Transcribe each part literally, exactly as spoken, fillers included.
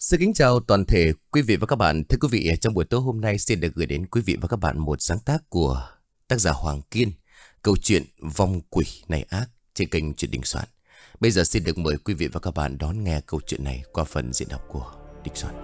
Xin kính chào toàn thể quý vị và các bạn. Thưa quý vị, trong buổi tối hôm nay xin được gửi đến quý vị và các bạn một sáng tác của tác giả Hoàng Kiên, câu chuyện Vong Quỷ Này Ác trên kênh Truyện Đình Soạn. Bây giờ xin được mời quý vị và các bạn đón nghe câu chuyện này qua phần diễn đọc của Đình Soạn.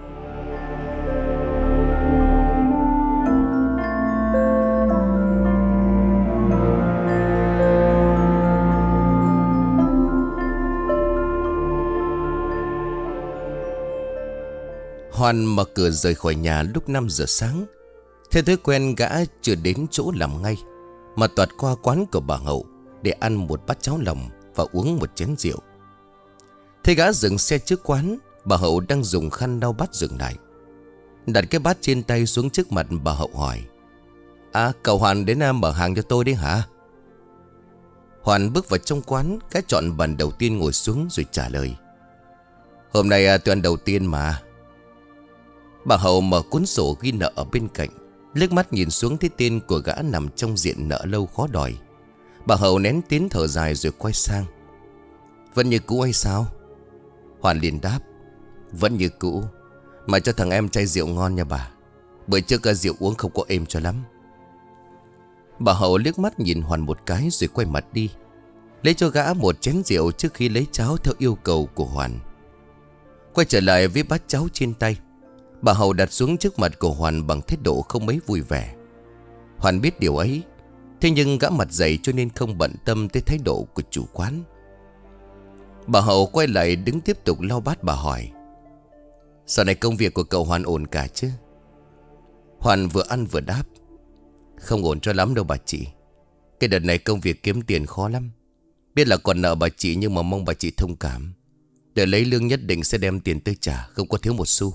Hoàn mở cửa rời khỏi nhà lúc năm giờ sáng. Theo thói quen gã chưa đến chỗ làm ngay, mà toạt qua quán của bà Hậu để ăn một bát cháo lòng và uống một chén rượu. Thấy gã dừng xe trước quán, bà Hậu đang dùng khăn lau bát dừng lại. Đặt cái bát trên tay xuống trước mặt bà Hậu hỏi: À, cậu Hoàn đến mở hàng cho tôi đấy hả? Hoàn bước vào trong quán, gã chọn bàn đầu tiên ngồi xuống rồi trả lời: Hôm nay tôi ăn đầu tiên mà. Bà Hậu mở cuốn sổ ghi nợ ở bên cạnh, liếc mắt nhìn xuống thấy tên của gã nằm trong diện nợ lâu khó đòi. Bà Hậu nén tiếng thở dài rồi quay sang: Vẫn như cũ hay sao? Hoàn liền đáp: Vẫn như cũ. Mà cho thằng em chai rượu ngon nha bà. Bữa trước cả rượu uống không có êm cho lắm. Bà Hậu liếc mắt nhìn Hoàn một cái rồi quay mặt đi, lấy cho gã một chén rượu trước khi lấy cháo theo yêu cầu của Hoàn. Quay trở lại với bát cháo trên tay, bà Hậu đặt xuống trước mặt của Hoàn bằng thái độ không mấy vui vẻ. Hoàn biết điều ấy, thế nhưng gã mặt dày cho nên không bận tâm tới thái độ của chủ quán. Bà Hậu quay lại đứng tiếp tục lau bát. Bà hỏi: Sau này công việc của cậu Hoàn ổn cả chứ? Hoàn vừa ăn vừa đáp: Không ổn cho lắm đâu bà chị. Cái đợt này công việc kiếm tiền khó lắm. Biết là còn nợ bà chị nhưng mà mong bà chị thông cảm. Để lấy lương nhất định sẽ đem tiền tới trả, không có thiếu một xu.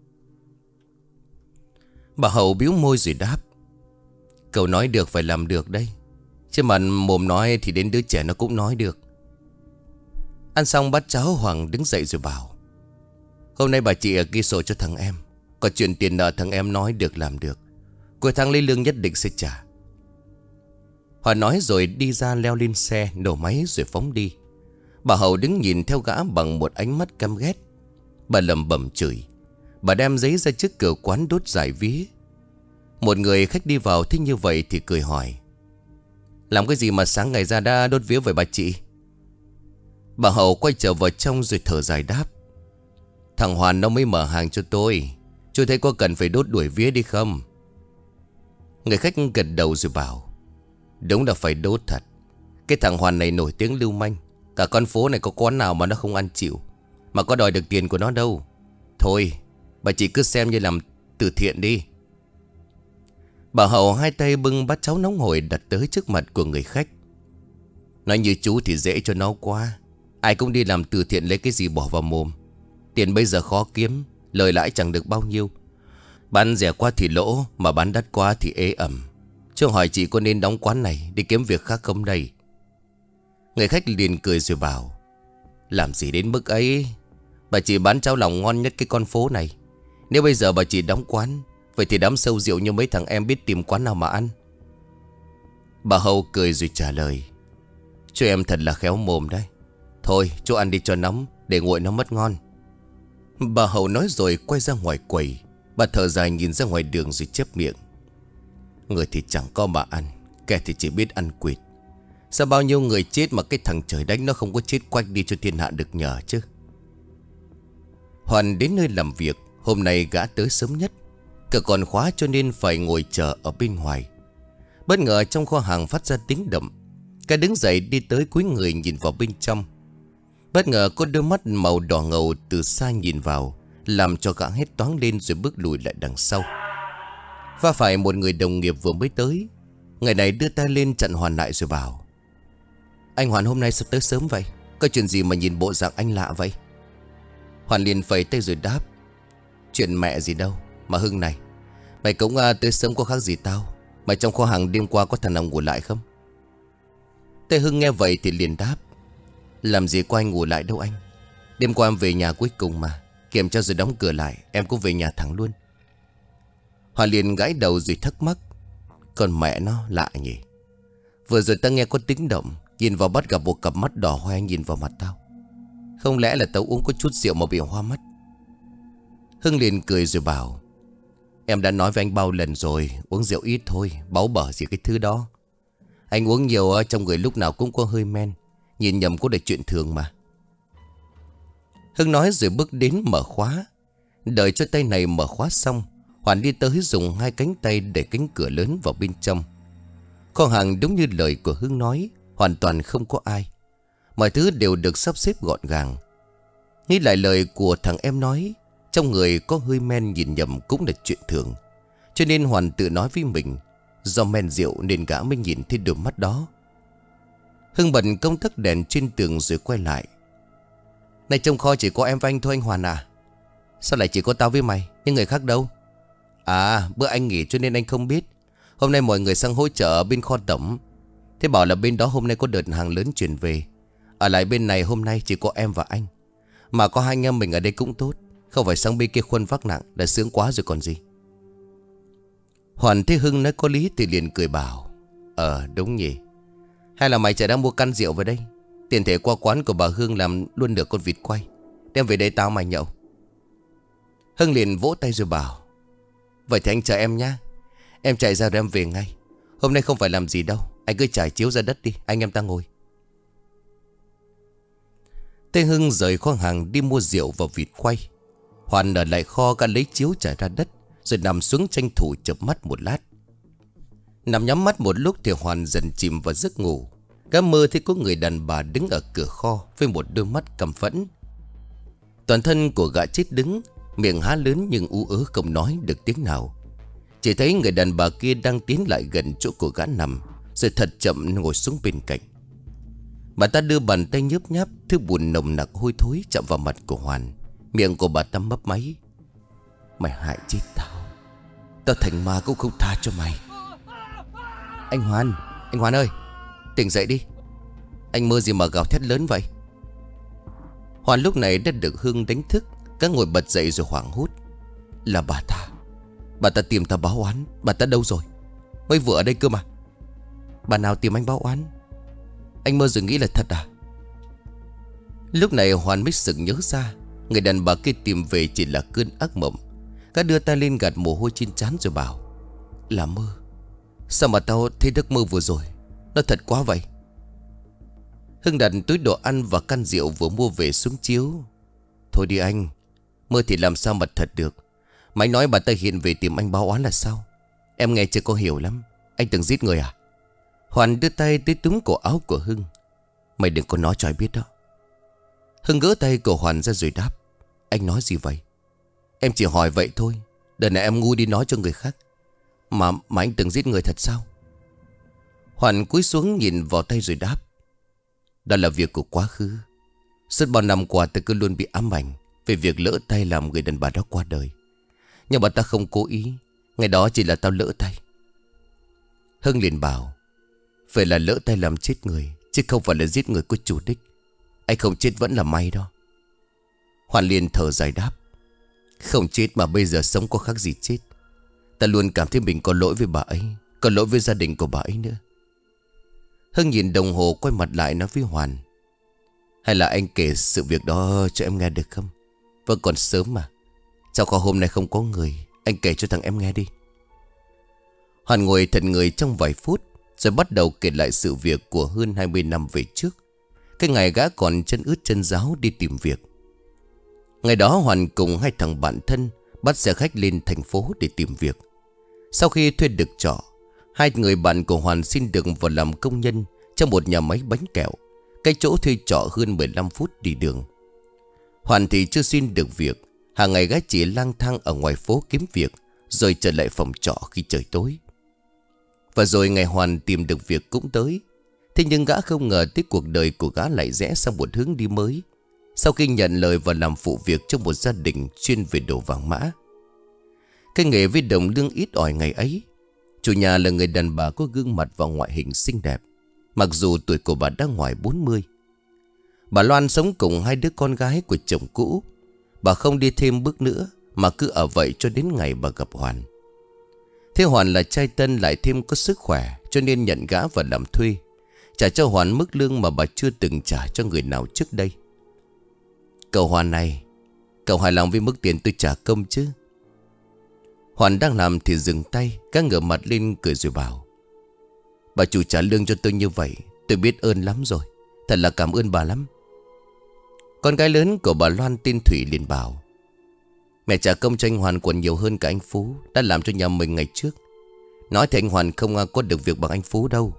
Bà Hậu bĩu môi rồi đáp: Cậu nói được phải làm được đấy. Chứ mà mồm nói thì đến đứa trẻ nó cũng nói được. Ăn xong bát cháo, Hoàng đứng dậy rồi bảo: Hôm nay bà chị ghi sổ cho thằng em. Còn chuyện tiền nợ thằng em nói được làm được. Cuối tháng lấy lương nhất định sẽ trả. Hoàng nói rồi đi ra leo lên xe, nổ máy rồi phóng đi. Bà Hậu đứng nhìn theo gã bằng một ánh mắt căm ghét. Bà lẩm bẩm chửi. Bà đem giấy ra trước cửa quán đốt giải vía. Một người khách đi vào thấy như vậy thì cười hỏi: Làm cái gì mà sáng ngày ra đã đốt vía với bà chị? Bà Hậu quay trở vào trong rồi thở dài đáp: Thằng Hoàn nó mới mở hàng cho tôi. Chú thấy có cần phải đốt đuổi vía đi không? Người khách gật đầu rồi bảo: Đúng là phải đốt thật. Cái thằng Hoàn này nổi tiếng lưu manh. Cả con phố này có quán nào mà nó không ăn chịu, mà có đòi được tiền của nó đâu. Thôi bà chị cứ xem như làm từ thiện đi. Bà Hậu hai tay bưng bát cháo nóng hổi đặt tới trước mặt của người khách. Nói như chú thì dễ cho nó quá. Ai cũng đi làm từ thiện lấy cái gì bỏ vào mồm. Tiền bây giờ khó kiếm, lời lãi chẳng được bao nhiêu. Bán rẻ quá thì lỗ, mà bán đắt quá thì ế ẩm. Chứ hỏi chị có nên đóng quán này đi kiếm việc khác không đây? Người khách liền cười rồi bảo: Làm gì đến mức ấy. Bà chị bán cháo lòng ngon nhất cái con phố này. Nếu bây giờ bà chị đóng quán, vậy thì đám sâu rượu như mấy thằng em biết tìm quán nào mà ăn. Bà Hậu cười rồi trả lời: Chú em thật là khéo mồm đấy. Thôi chú ăn đi cho nóng, để nguội nó mất ngon. Bà Hậu nói rồi quay ra ngoài quầy. Bà thở dài nhìn ra ngoài đường rồi chép miệng: Người thì chẳng có mà ăn, kẻ thì chỉ biết ăn quỵt. Sao bao nhiêu người chết mà cái thằng trời đánh nó không có chết quách đi cho thiên hạ được nhờ chứ. Hoàn đến nơi làm việc. Hôm nay gã tới sớm nhất. Cửa còn khóa cho nên phải ngồi chờ ở bên ngoài. Bất ngờ trong kho hàng phát ra tiếng động. Gã đứng dậy đi tới cúi người nhìn vào bên trong. Bất ngờ có đôi mắt màu đỏ ngầu từ xa nhìn vào, làm cho gã hét toáng lên rồi bước lùi lại đằng sau. Va phải một người đồng nghiệp vừa mới tới. Người này đưa tay lên chặn Hoàn lại rồi bảo: Anh Hoàn hôm nay sao tới sớm vậy? Có chuyện gì mà nhìn bộ dạng anh lạ vậy? Hoàn liền phẩy tay rồi đáp: Chuyện mẹ gì đâu. Mà Hưng này, mày cũng uh, tới sớm có khác gì tao. Mày trong kho hàng đêm qua có thằng nào ngủ lại không? Tây Hưng nghe vậy thì liền đáp: Làm gì có anh ngủ lại đâu anh. Đêm qua em về nhà cuối cùng mà, kiểm tra rồi đóng cửa lại, em cũng về nhà thẳng luôn. Hoàn liền gãi đầu rồi thắc mắc: Con mẹ nó lạ nhỉ. Vừa rồi ta nghe có tiếng động, nhìn vào bắt gặp một cặp mắt đỏ hoe nhìn vào mặt tao. Không lẽ là tao uống có chút rượu mà bị hoa mắt? Hưng liền cười rồi bảo: Em đã nói với anh bao lần rồi, uống rượu ít thôi, báu bở gì cái thứ đó. Anh uống nhiều trong người lúc nào cũng có hơi men, nhìn nhầm cũng là chuyện thường mà. Hưng nói rồi bước đến mở khóa. Đợi cho tay này mở khóa xong, Hoàn đi tới dùng hai cánh tay đẩy cánh cửa lớn vào bên trong. Kho hàng đúng như lời của Hưng nói, hoàn toàn không có ai. Mọi thứ đều được sắp xếp gọn gàng. Nghĩ lại lời của thằng em nói, trong người có hơi men nhìn nhầm cũng là chuyện thường. Cho nên Hoàn tự nói với mình, do men rượu nên gã mới nhìn thấy đôi mắt đó. Hưng bật công tắc đèn trên tường rồi quay lại. Này, trong kho chỉ có em và anh thôi anh Hoàn à? Sao lại chỉ có tao với mày, những người khác đâu? À, bữa anh nghỉ cho nên anh không biết. Hôm nay mọi người sang hỗ trợ ở bên kho tổng. Thế bảo là bên đó hôm nay có đợt hàng lớn chuyển về. Ở lại bên này hôm nay chỉ có em và anh. Mà có hai anh em mình ở đây cũng tốt, không phải sang bên kia khuân vác nặng, đã sướng quá rồi còn gì. Hoàn thấy Hưng nói có lý thì liền cười bảo: Ờ đúng nhỉ. Hay là mày chạy đang mua căn rượu vào đây? Tiền thể qua quán của bà Hương làm luôn được con vịt quay, đem về đây tao mày nhậu. Hưng liền vỗ tay rồi bảo: Vậy thì anh chờ em nhá. Em chạy ra rồi em về ngay. Hôm nay không phải làm gì đâu, anh cứ trải chiếu ra đất đi, anh em ta ngồi. Tên Hưng rời kho hàng đi mua rượu và vịt quay. Hoàn ở lại kho gã lấy chiếu trải ra đất, rồi nằm xuống tranh thủ chợp mắt một lát. Nằm nhắm mắt một lúc thì Hoàn dần chìm vào giấc ngủ. Gã mơ thấy có người đàn bà đứng ở cửa kho với một đôi mắt căm phẫn. Toàn thân của gã chết đứng, miệng há lớn nhưng ú ớ không nói được tiếng nào. Chỉ thấy người đàn bà kia đang tiến lại gần chỗ của gã nằm, rồi thật chậm ngồi xuống bên cạnh. Bà ta đưa bàn tay nhớp nháp thứ bùn nồng nặc hôi thối chạm vào mặt của Hoàn. Miệng của bà ta mấp máy: Mày hại chết tao, tao thành ma cũng không tha cho mày. Anh Hoàn, anh Hoàn ơi, tỉnh dậy đi. Anh mơ gì mà gào thét lớn vậy? Hoàn lúc này đã được Hưng đánh thức. Các ngồi bật dậy rồi hoảng hốt: Là bà ta, bà ta tìm ta báo oán. Bà ta đâu rồi? Mới vừa ở đây cơ mà. Bà nào tìm anh báo oán? Anh mơ rồi nghĩ là thật à? Lúc này Hoàn mới sực nhớ ra, người đàn bà kia tìm về chỉ là cơn ác mộng. Các đưa tay lên gạt mồ hôi trên trán rồi bảo: Là mơ. Sao mà tao thấy giấc mơ vừa rồi nó thật quá vậy? Hưng đặt túi đồ ăn và căn rượu vừa mua về xuống chiếu. Thôi đi anh, mơ thì làm sao mà thật được. Mày nói bà ta hiện về tìm anh báo oán là sao? Em nghe chưa có hiểu lắm. Anh từng giết người à? Hoàn đưa tay tới túm cổ áo của Hưng: Mày đừng có nói cho ai biết đó. Hưng gỡ tay của Hoàn ra rồi đáp: Anh nói gì vậy? Em chỉ hỏi vậy thôi. Đợt này em ngu đi nói cho người khác. Mà, mà anh từng giết người thật sao? Hoàn cúi xuống nhìn vào tay rồi đáp: Đó là việc của quá khứ. Suốt bao năm qua ta cứ luôn bị ám ảnh về việc lỡ tay làm người đàn bà đó qua đời. Nhưng mà ta không cố ý. Ngày đó chỉ là tao lỡ tay. Hưng liền bảo: Phải là lỡ tay làm chết người, chứ không phải là giết người có chủ đích. Anh không chết vẫn là may đó. Hoàn liền thở dài đáp: Không chết mà bây giờ sống có khác gì chết. Ta luôn cảm thấy mình có lỗi với bà ấy, có lỗi với gia đình của bà ấy nữa. Hưng nhìn đồng hồ quay mặt lại nói với Hoàn: Hay là anh kể sự việc đó cho em nghe được không? Vẫn còn sớm mà. Sao kho hôm nay không có người? Anh kể cho thằng em nghe đi. Hoàn ngồi thật người trong vài phút, rồi bắt đầu kể lại sự việc của hơn hai mươi năm về trước. Cái ngày gã còn chân ướt chân ráo đi tìm việc. Ngày đó Hoàn cùng hai thằng bạn thân bắt xe khách lên thành phố để tìm việc. Sau khi thuê được trọ, hai người bạn của Hoàn xin được vào làm công nhân trong một nhà máy bánh kẹo, cái chỗ thuê trọ hơn mười lăm phút đi đường. Hoàn thì chưa xin được việc. Hàng ngày gã chỉ lang thang ở ngoài phố kiếm việc, rồi trở lại phòng trọ khi trời tối. Và rồi ngày Hoàn tìm được việc cũng tới. Thế nhưng gã không ngờ tới cuộc đời của gã lại rẽ sang một hướng đi mới. Sau khi nhận lời và làm phụ việc cho một gia đình chuyên về đồ vàng mã. Cái nghề với đồng lương ít ỏi ngày ấy, chủ nhà là người đàn bà có gương mặt và ngoại hình xinh đẹp, mặc dù tuổi của bà đã ngoài bốn mươi. Bà Loan sống cùng hai đứa con gái của chồng cũ. Bà không đi thêm bước nữa, mà cứ ở vậy cho đến ngày bà gặp Hoàn. Thế Hoàn là trai tân lại thêm có sức khỏe, cho nên nhận gã và làm thuê, trả cho Hoàn mức lương mà bà chưa từng trả cho người nào trước đây. Cậu Hoàn này, Cậu hài lòng với mức tiền tôi trả công chứ? Hoàn đang làm thì dừng tay, các ngửa mặt lên cười rồi bảo: Bà chủ trả lương cho tôi như vậy, tôi biết ơn lắm rồi. Thật là cảm ơn bà lắm. Con gái lớn của bà Loan tên Thủy liền bảo: Mẹ trả công cho anh Hoàn còn nhiều hơn cả anh Phú đã làm cho nhà mình ngày trước. Nói thì anh Hoàn không có được việc bằng anh Phú đâu.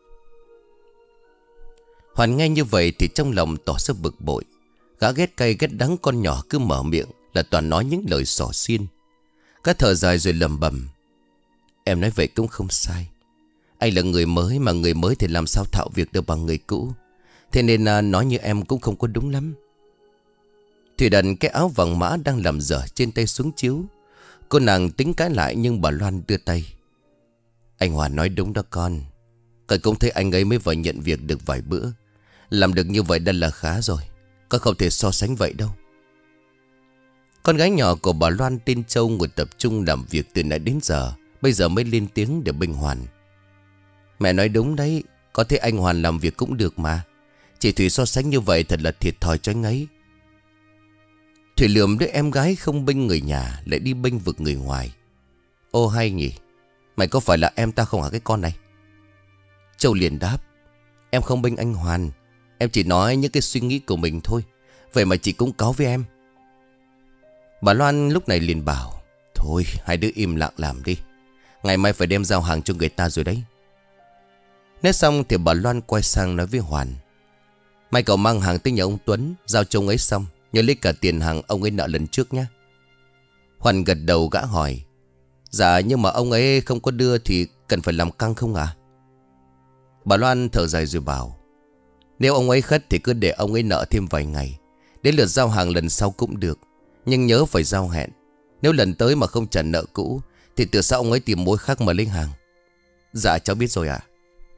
Hoàn nghe như vậy thì trong lòng tỏ ra bực bội. Gã ghét cay ghét đắng con nhỏ cứ mở miệng là toàn nói những lời xỏ xiên. Gã thở dài rồi lẩm bẩm: Em nói vậy cũng không sai. Anh là người mới, mà người mới thì làm sao thạo việc được bằng người cũ. Thế nên à, nói như em cũng không có đúng lắm. Thủy đặt cái áo vàng mã đang làm dở trên tay xuống chiếu. Cô nàng tính cãi lại nhưng bà Loan đưa tay: Anh Hoàn nói đúng đó con. Cậu cũng thấy anh ấy mới vào nhận việc được vài bữa. Làm được như vậy đã là khá rồi. Con không thể so sánh vậy đâu. Con gái nhỏ của bà Loan tên Châu ngồi tập trung làm việc từ nãy đến giờ, bây giờ mới lên tiếng để bênh Hoàn: Mẹ nói đúng đấy. Có thể anh Hoàn làm việc cũng được mà. Chị Thủy so sánh như vậy thật là thiệt thòi cho anh ấy. Thủy lườm đứa em gái không bênh người nhà, lại đi bênh vực người ngoài. Ô hay nhỉ. Mày có phải là em ta không hả cái con này? Châu liền đáp: Em không bênh anh Hoàn. Em chỉ nói những cái suy nghĩ của mình thôi. Vậy mà chị cũng cáu với em. Bà Loan lúc này liền bảo: Thôi hai đứa im lặng làm đi. Ngày mai phải đem giao hàng cho người ta rồi đấy. Nói xong thì bà Loan quay sang nói với Hoàn: Mai cậu mang hàng tới nhà ông Tuấn, giao cho ông ấy xong nhớ lấy cả tiền hàng ông ấy nợ lần trước nhé. Hoàn gật đầu, gã hỏi: Dạ nhưng mà ông ấy không có đưa thì cần phải làm căng không à? Bà Loan thở dài rồi bảo: Nếu ông ấy khất thì cứ để ông ấy nợ thêm vài ngày. Đến lượt giao hàng lần sau cũng được. Nhưng nhớ phải giao hẹn. Nếu lần tới mà không trả nợ cũ thì từ sau ông ấy tìm mối khác mà lấy hàng. Dạ cháu biết rồi ạ.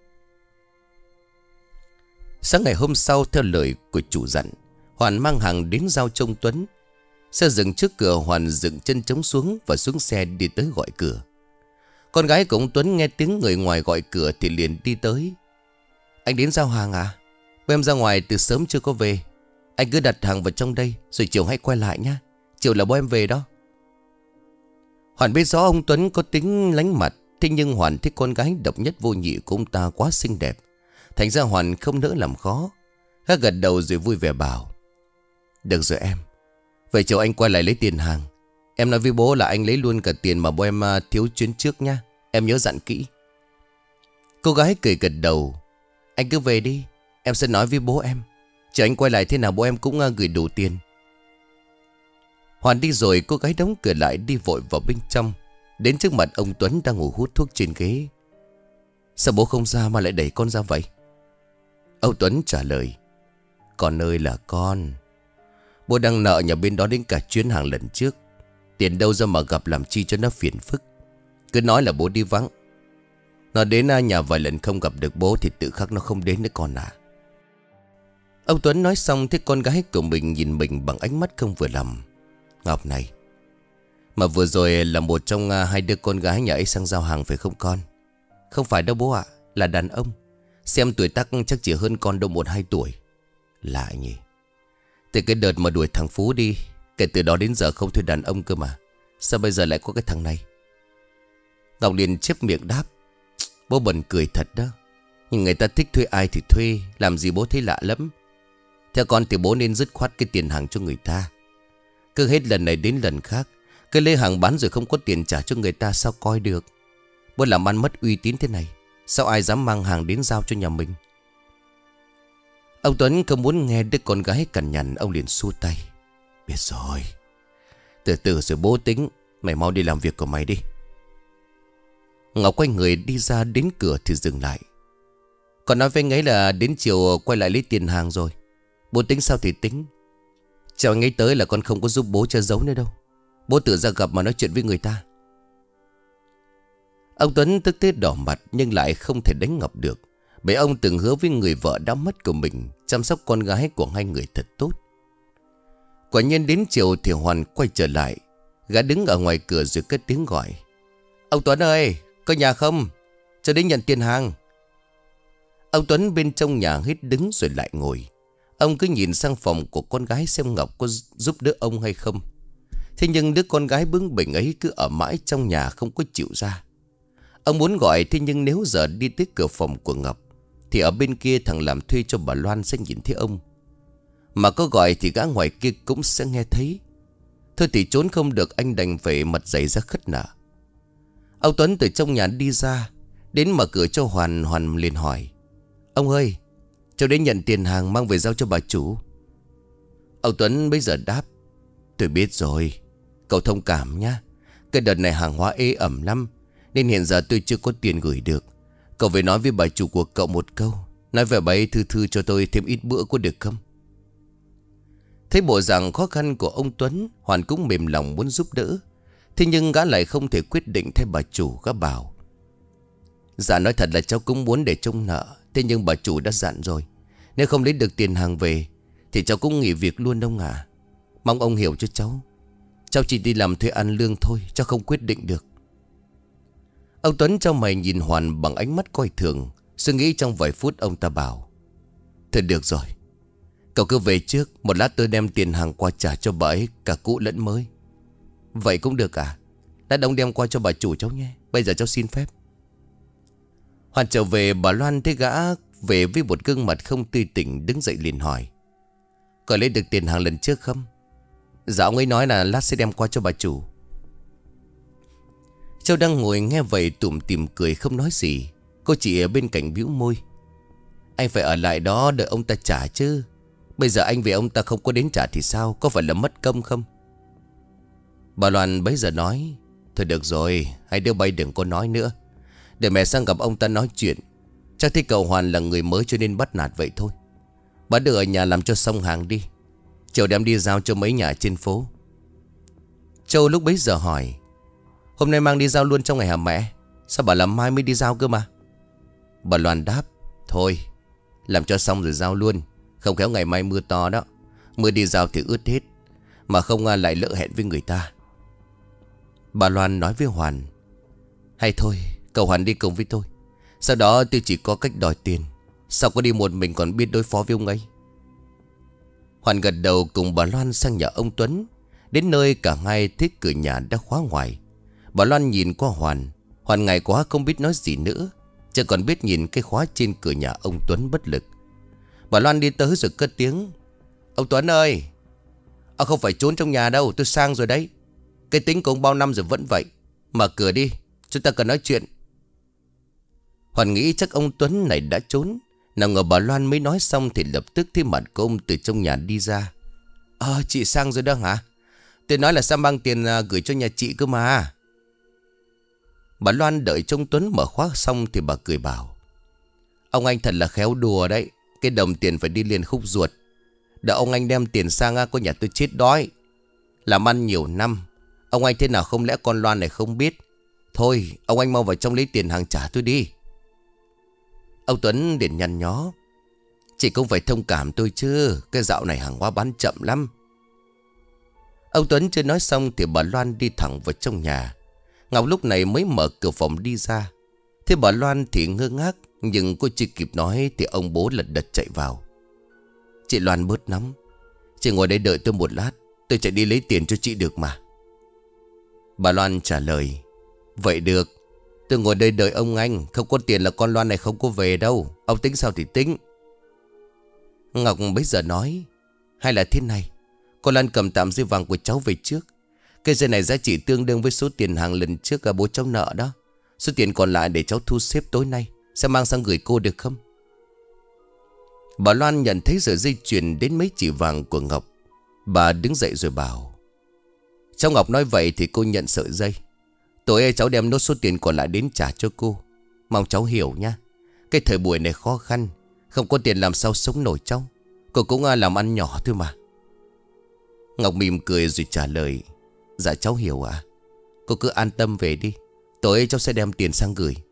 Sáng ngày hôm sau, theo lời của chủ dặn, Hoàn mang hàng đến giao cho ông Tuấn. Xe dừng trước cửa, Hoàn dựng chân trống xuống và xuống xe đi tới gọi cửa. Con gái của ông Tuấn nghe tiếng người ngoài gọi cửa thì liền đi tới: Anh đến giao hàng à? Bố em ra ngoài từ sớm chưa có về. Anh cứ đặt hàng vào trong đây rồi chiều hãy quay lại nhé. Chiều là bố em về đó. Hoàn biết rõ ông Tuấn có tính lánh mặt. Thế nhưng Hoàn thích con gái độc nhất vô nhị của ông ta quá xinh đẹp. Thành ra Hoàn không nỡ làm khó. Gã gật đầu rồi vui vẻ bảo: Được rồi em. Vậy chiều anh quay lại lấy tiền hàng. Em nói với bố là anh lấy luôn cả tiền mà bố em thiếu chuyến trước nha. Em nhớ dặn kỹ. Cô gái cười gật đầu: Anh cứ về đi. Em sẽ nói với bố em. Chờ anh quay lại thế nào bố em cũng gửi đủ tiền. Hoàn đi rồi, cô gái đóng cửa lại đi vội vào bên trong. Đến trước mặt ông Tuấn đang ngủ hút thuốc trên ghế. Sao bố không ra mà lại đẩy con ra vậy? Ông Tuấn trả lời: Con ơi là con. Bố đang nợ nhà bên đó đến cả chuyến hàng lần trước. Tiền đâu ra mà gặp làm chi cho nó phiền phức. Cứ nói là bố đi vắng. Nó đến nhà vài lần không gặp được bố thì tự khắc nó không đến nữa con à. Ông Tuấn nói xong thấy con gái của mình nhìn mình bằng ánh mắt không vừa lòng. Ngọc này, mà vừa rồi là một trong hai đứa con gái nhà ấy sang giao hàng phải không con? Không phải đâu bố ạ, là đàn ông. Xem tuổi tác chắc chỉ hơn con đâu một hai tuổi. Lạ nhỉ. Từ cái đợt mà đuổi thằng Phú đi, kể từ đó đến giờ không thuê đàn ông cơ mà. Sao bây giờ lại có cái thằng này? Ngọc liền chép miệng đáp: Bố bần cười thật đó. Nhưng người ta thích thuê ai thì thuê. Làm gì bố thấy lạ lắm. Theo con thì bố nên dứt khoát cái tiền hàng cho người ta. Cứ hết lần này đến lần khác cứ lấy hàng bán rồi không có tiền trả cho người ta sao coi được. Bố làm ăn mất uy tín thế này, sao ai dám mang hàng đến giao cho nhà mình? Ông Tuấn không muốn nghe đứa con gái cằn nhằn. Ông liền xua tay: Biết rồi, từ từ rồi bố tính. Mày mau đi làm việc của mày đi. Ngọc quay người đi ra đến cửa thì dừng lại. Còn nói với anh ấy là đến chiều quay lại lấy tiền hàng rồi. Bố tính sao thì tính. Chờ anh ấy tới là con không có giúp bố che giấu nữa đâu. Bố tự ra gặp mà nói chuyện với người ta. Ông Tuấn tức thế đỏ mặt nhưng lại không thể đánh Ngọc được. Bởi ông từng hứa với người vợ đã mất của mình chăm sóc con gái của hai người thật tốt. Quả nhiên đến chiều thì Hoàn quay trở lại. Gã đứng ở ngoài cửa rồi cất tiếng gọi: Ông Tuấn ơi, có nhà không? Cho đến nhận tiền hàng. Ông Tuấn bên trong nhà hết đứng rồi lại ngồi. Ông cứ nhìn sang phòng của con gái xem Ngọc có giúp đỡ ông hay không. Thế nhưng đứa con gái bướng bỉnh ấy cứ ở mãi trong nhà không có chịu ra. Ông muốn gọi, thế nhưng nếu giờ đi tới cửa phòng của Ngọc thì ở bên kia thằng làm thuê cho bà Loan sẽ nhìn thấy ông. Mà có gọi thì gã ngoài kia cũng sẽ nghe thấy. Thôi thì trốn không được, anh đành phải mặt dày ra khất nợ. Ông Tuấn từ trong nhà đi ra, đến mở cửa cho Hoàn. Hoàn liền hỏi: ông ơi, cháu đến nhận tiền hàng mang về giao cho bà chủ. Ông Tuấn bây giờ đáp: tôi biết rồi, cậu thông cảm nhá. Cái đợt này hàng hóa ế ẩm lắm, nên hiện giờ tôi chưa có tiền gửi được. Cậu về nói với bà chủ của cậu một câu, nói về bà ấy thư thư cho tôi thêm ít bữa có được không? Thấy bộ dạng khó khăn của ông Tuấn, Hoàn cũng mềm lòng muốn giúp đỡ. Thế nhưng gã lại không thể quyết định thay bà chủ. Gã bảo: dạ nói thật là cháu cũng muốn để trông nợ, thế nhưng bà chủ đã dặn rồi, nếu không lấy được tiền hàng về thì cháu cũng nghỉ việc luôn ông à. Mong ông hiểu cho cháu. Cháu chỉ đi làm thuê ăn lương thôi, cháu không quyết định được. Ông Tuấn cho mày nhìn Hoàn bằng ánh mắt coi thường. Suy nghĩ trong vài phút ông ta bảo: thôi được rồi, cậu cứ về trước, một lát tôi đem tiền hàng qua trả cho bà ấy, cả cũ lẫn mới. Vậy cũng được à? Lát ông đem qua cho bà chủ cháu nhé. Bây giờ cháu xin phép. Hoàn trở về, bà Loan thấy gã về với một gương mặt không tươi tỉnh, đứng dậy liền hỏi: có lấy được tiền hàng lần trước không? Dạ ông ấy nói là lát sẽ đem qua cho bà chủ. Châu đang ngồi nghe vậy tủm tỉm cười không nói gì. Cô chỉ ở bên cạnh bĩu môi: anh phải ở lại đó đợi ông ta trả chứ. Bây giờ anh về ông ta không có đến trả thì sao? Có phải là mất công không? Bà Loan bấy giờ nói: thôi được rồi, hai đứa bay đừng có nói nữa, để mẹ sang gặp ông ta nói chuyện. Chắc thấy cậu Hoàn là người mới cho nên bắt nạt vậy thôi. Bà đưa ở nhà làm cho xong hàng đi, chiều đem đi giao cho mấy nhà trên phố. Châu lúc bấy giờ hỏi: hôm nay mang đi giao luôn trong ngày hả mẹ? Sao bà làm mai mới đi giao cơ mà? Bà Loan đáp: thôi, làm cho xong rồi giao luôn, không khéo ngày mai mưa to đó. Mưa đi giao thì ướt hết, mà không lại lỡ hẹn với người ta. Bà Loan nói với Hoàn: hay thôi, cậu Hoàn đi cùng với tôi. Sau đó tôi chỉ có cách đòi tiền, sao có đi một mình còn biết đối phó với ông ấy. Hoàn gật đầu cùng bà Loan sang nhà ông Tuấn. Đến nơi cả hai thấy cửa nhà đã khóa ngoài. Bà Loan nhìn qua Hoàn. Hoàn ngại quá không biết nói gì nữa, chỉ còn biết nhìn cái khóa trên cửa nhà ông Tuấn bất lực. Bà Loan đi tới rồi cất tiếng: ông Tuấn ơi, ông không phải trốn trong nhà đâu, tôi sang rồi đấy. Cái tính của ông bao năm rồi vẫn vậy. Mở cửa đi, chúng ta cần nói chuyện. Hoàn nghĩ chắc ông Tuấn này đã trốn. Nào ngờ bà Loan mới nói xong thì lập tức thấy mặt của ông từ trong nhà đi ra. Ờ chị sang rồi đó hả? Tôi nói là sao mang tiền gửi cho nhà chị cơ mà. Bà Loan đợi trông Tuấn mở khóa xong thì bà cười bảo: ông anh thật là khéo đùa đấy. Cái đồng tiền phải đi liền khúc ruột. Đợi ông anh đem tiền sang có nhà tôi chết đói. Làm ăn nhiều năm, ông anh thế nào không lẽ con Loan này không biết. Thôi ông anh mau vào trong lấy tiền hàng trả tôi đi. Ông Tuấn liền nhăn nhó: chị cũng phải thông cảm tôi chứ, cái dạo này hàng hóa bán chậm lắm. Ông Tuấn chưa nói xong thì bà Loan đi thẳng vào trong nhà. Ngọc lúc này mới mở cửa phòng đi ra. Thế bà Loan thì ngơ ngác, nhưng cô chưa kịp nói thì ông bố lật đật chạy vào: chị Loan bớt nóng, chị ngồi đây đợi tôi một lát, tôi chạy đi lấy tiền cho chị được mà. Bà Loan trả lời: vậy được, tôi ngồi đây đợi ông anh. Không có tiền là con Loan này không có về đâu. Ông tính sao thì tính. Ngọc bấy giờ nói: hay là thế này, con Loan cầm tạm dây vàng của cháu về trước. Cái dây này giá trị tương đương với số tiền hàng lần trước bố cháu nợ đó. Số tiền còn lại để cháu thu xếp tối nay sẽ mang sang gửi cô được không? Bà Loan nhận thấy sợi dây chuyền đến mấy chỉ vàng của Ngọc. Bà đứng dậy rồi bảo: cháu Ngọc nói vậy thì cô nhận sợi dây. Tối cháu đem nốt số tiền còn lại đến trả cho cô. Mong cháu hiểu nha. Cái thời buổi này khó khăn, không có tiền làm sao sống nổi cháu. Cô cũng làm ăn nhỏ thôi mà. Ngọc mỉm cười rồi trả lời: dạ cháu hiểu ạ. Cô cứ an tâm về đi, tối cháu sẽ đem tiền sang gửi.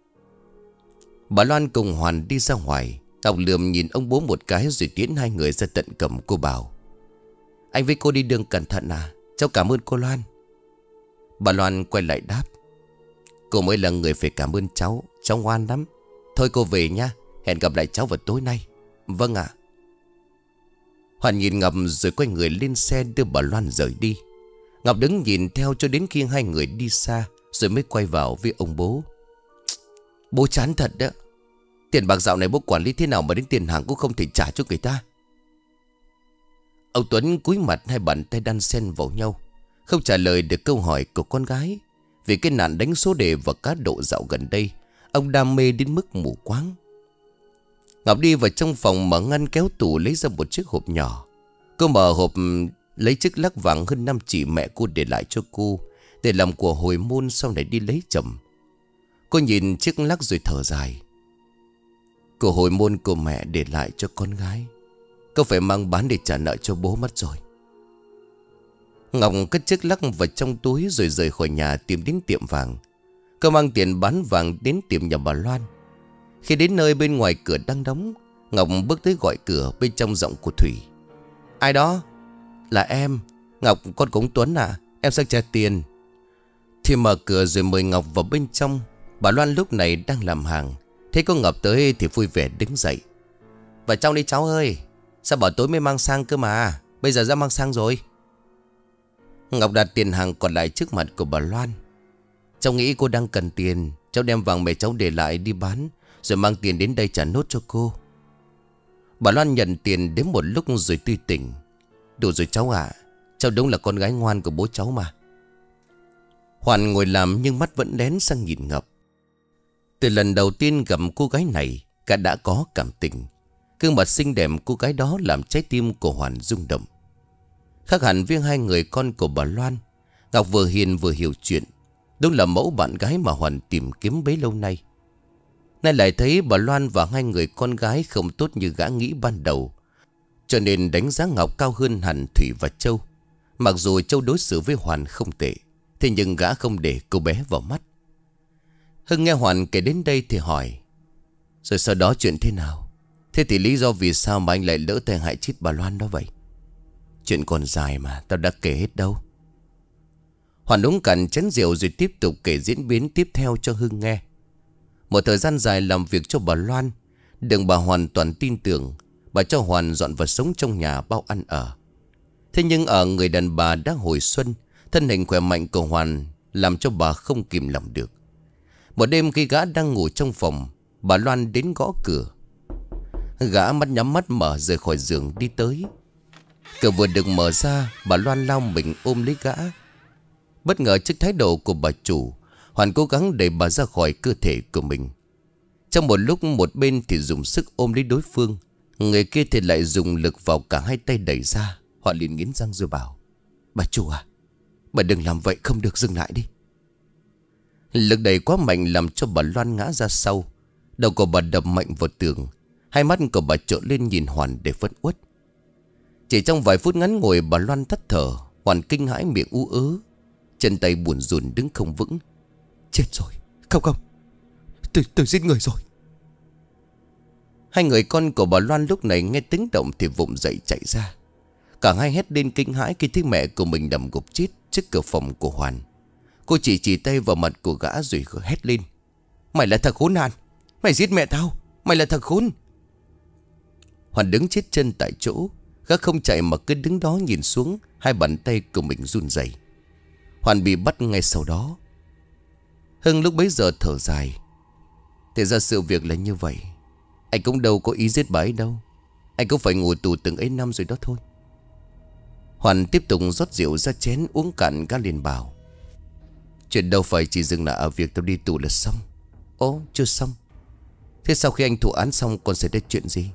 Bà Loan cùng Hoàn đi ra ngoài. Ngọc lườm nhìn ông bố một cái rồi tiến hai người ra tận cổng. Cô bảo: anh với cô đi đường cẩn thận à. Cháu cảm ơn cô Loan. Bà Loan quay lại đáp: cô mới là người phải cảm ơn cháu. Cháu ngoan lắm. Thôi cô về nha, hẹn gặp lại cháu vào tối nay. Vâng ạ. Hoàn nhìn Ngọc rồi quay người lên xe đưa bà Loan rời đi. Ngọc đứng nhìn theo cho đến khi hai người đi xa, rồi mới quay vào với ông bố. Bố chán thật đó. Tiền bạc dạo này bố quản lý thế nào mà đến tiền hàng cũng không thể trả cho người ta. Ông Tuấn cúi mặt, hai bàn tay đan xen vào nhau, không trả lời được câu hỏi của con gái. Vì cái nạn đánh số đề và cá độ dạo gần đây, ông đam mê đến mức mù quáng. Ngọc đi vào trong phòng mở ngăn kéo tủ, lấy ra một chiếc hộp nhỏ. Cô mở hộp lấy chiếc lắc vàng hơn năm chỉ mẹ cô để lại cho cô, để làm của hồi môn sau này đi lấy chồng. Cô nhìn chiếc lắc rồi thở dài. Của hồi môn của mẹ để lại cho con gái, cô phải mang bán để trả nợ cho bố mất rồi. Ngọc cất chiếc lắc vào trong túi rồi rời khỏi nhà tìm đến tiệm vàng. Cô mang tiền bán vàng đến tiệm nhà bà Loan. Khi đến nơi, bên ngoài cửa đang đóng, Ngọc bước tới gọi cửa. Bên trong giọng của Thủy. Ai đó? Là em, Ngọc, con của ông Tuấn à? Em sang trả tiền. Thì mở cửa rồi mời Ngọc vào bên trong. Bà Loan lúc này đang làm hàng, thấy có Ngọc tới thì vui vẻ đứng dậy. Vào trong đi cháu ơi. Sao bảo tối mới mang sang cơ mà, bây giờ ra mang sang rồi. Ngọc đặt tiền hàng còn lại trước mặt của bà Loan. Cháu nghĩ cô đang cần tiền, cháu đem vàng mẹ cháu để lại đi bán, rồi mang tiền đến đây trả nốt cho cô. Bà Loan nhận tiền đến một lúc rồi tươi tỉnh. Đủ rồi cháu ạ, cháu đúng là con gái ngoan của bố cháu mà. Hoàn ngồi làm nhưng mắt vẫn lén sang nhìn Ngọc. Từ lần đầu tiên gặp cô gái này, cả đã có cảm tình. Gương mặt xinh đẹp cô gái đó làm trái tim của Hoàn rung động. Khác hẳn với hai người con của bà Loan, Ngọc vừa hiền vừa hiểu chuyện. Đúng là mẫu bạn gái mà Hoàn tìm kiếm bấy lâu nay. Nay lại thấy bà Loan và hai người con gái không tốt như gã nghĩ ban đầu, cho nên đánh giá Ngọc cao hơn hẳn Thủy và Châu. Mặc dù Châu đối xử với Hoàn không tệ, thế nhưng gã không để cô bé vào mắt. Hưng nghe Hoàn kể đến đây thì hỏi. Rồi sau đó chuyện thế nào? Thế thì lý do vì sao mà anh lại lỡ tay hại chết bà Loan đó vậy? Chuyện còn dài mà, tao đã kể hết đâu. Hoàn uống cạn chén rượu rồi tiếp tục kể diễn biến tiếp theo cho Hưng nghe. Một thời gian dài làm việc cho bà Loan, đừng bà hoàn toàn tin tưởng. Bà cho Hoàn dọn vào sống trong nhà bao ăn ở. Thế nhưng ở người đàn bà đã hồi xuân, thân hình khỏe mạnh của Hoàn làm cho bà không kìm lòng được. Một đêm khi gã đang ngủ trong phòng, bà Loan đến gõ cửa. Gã mắt nhắm mắt mở rời khỏi giường đi tới. Cửa vừa được mở ra, bà Loan lao mình ôm lấy gã. Bất ngờ trước thái độ của bà chủ, Hoàn cố gắng đẩy bà ra khỏi cơ thể của mình. Trong một lúc, một bên thì dùng sức ôm lấy đối phương, người kia thì lại dùng lực vào cả hai tay đẩy ra. Họ liền nghiến răng rồi bảo. Bà chủ à, bà đừng làm vậy, không được, dừng lại đi. Lực đẩy quá mạnh làm cho bà Loan ngã ra sau. Đầu của bà đập mạnh vào tường. Hai mắt của bà trợn lên nhìn Hoàn để phẫn uất. Chỉ trong vài phút ngắn ngồi, bà Loan tắt thở. Hoàn kinh hãi, miệng ú ớ, chân tay buồn rùn đứng không vững. Chết rồi, không không, Tôi, tôi giết người rồi. Hai người con của bà Loan lúc này nghe tiếng động thì vụng dậy chạy ra. Cả hai hét lên kinh hãi khi thấy mẹ của mình nằm gục chết trước cửa phòng của Hoàn. Cô chỉ chỉ tay vào mặt của gã rồi hét lên. Mày là thằng khốn nạn, mày giết mẹ tao, mày là thằng khốn. Hoàn đứng chết chân tại chỗ. Gã không chạy mà cứ đứng đó nhìn xuống. Hai bàn tay của mình run rẩy. Hoàn bị bắt ngay sau đó. Hưng lúc bấy giờ thở dài. Thế ra sự việc là như vậy. Anh cũng đâu có ý giết bà ấy đâu. Anh cũng phải ngồi tù từng ấy năm rồi đó thôi. Hoàn tiếp tục rót rượu ra chén uống cạn. Gã liền bảo. Chuyện đâu phải chỉ dừng lại ở việc tao đi tù là xong. Ồ, chưa xong. Thế sau khi anh thụ án xong còn xảy ra chuyện gì?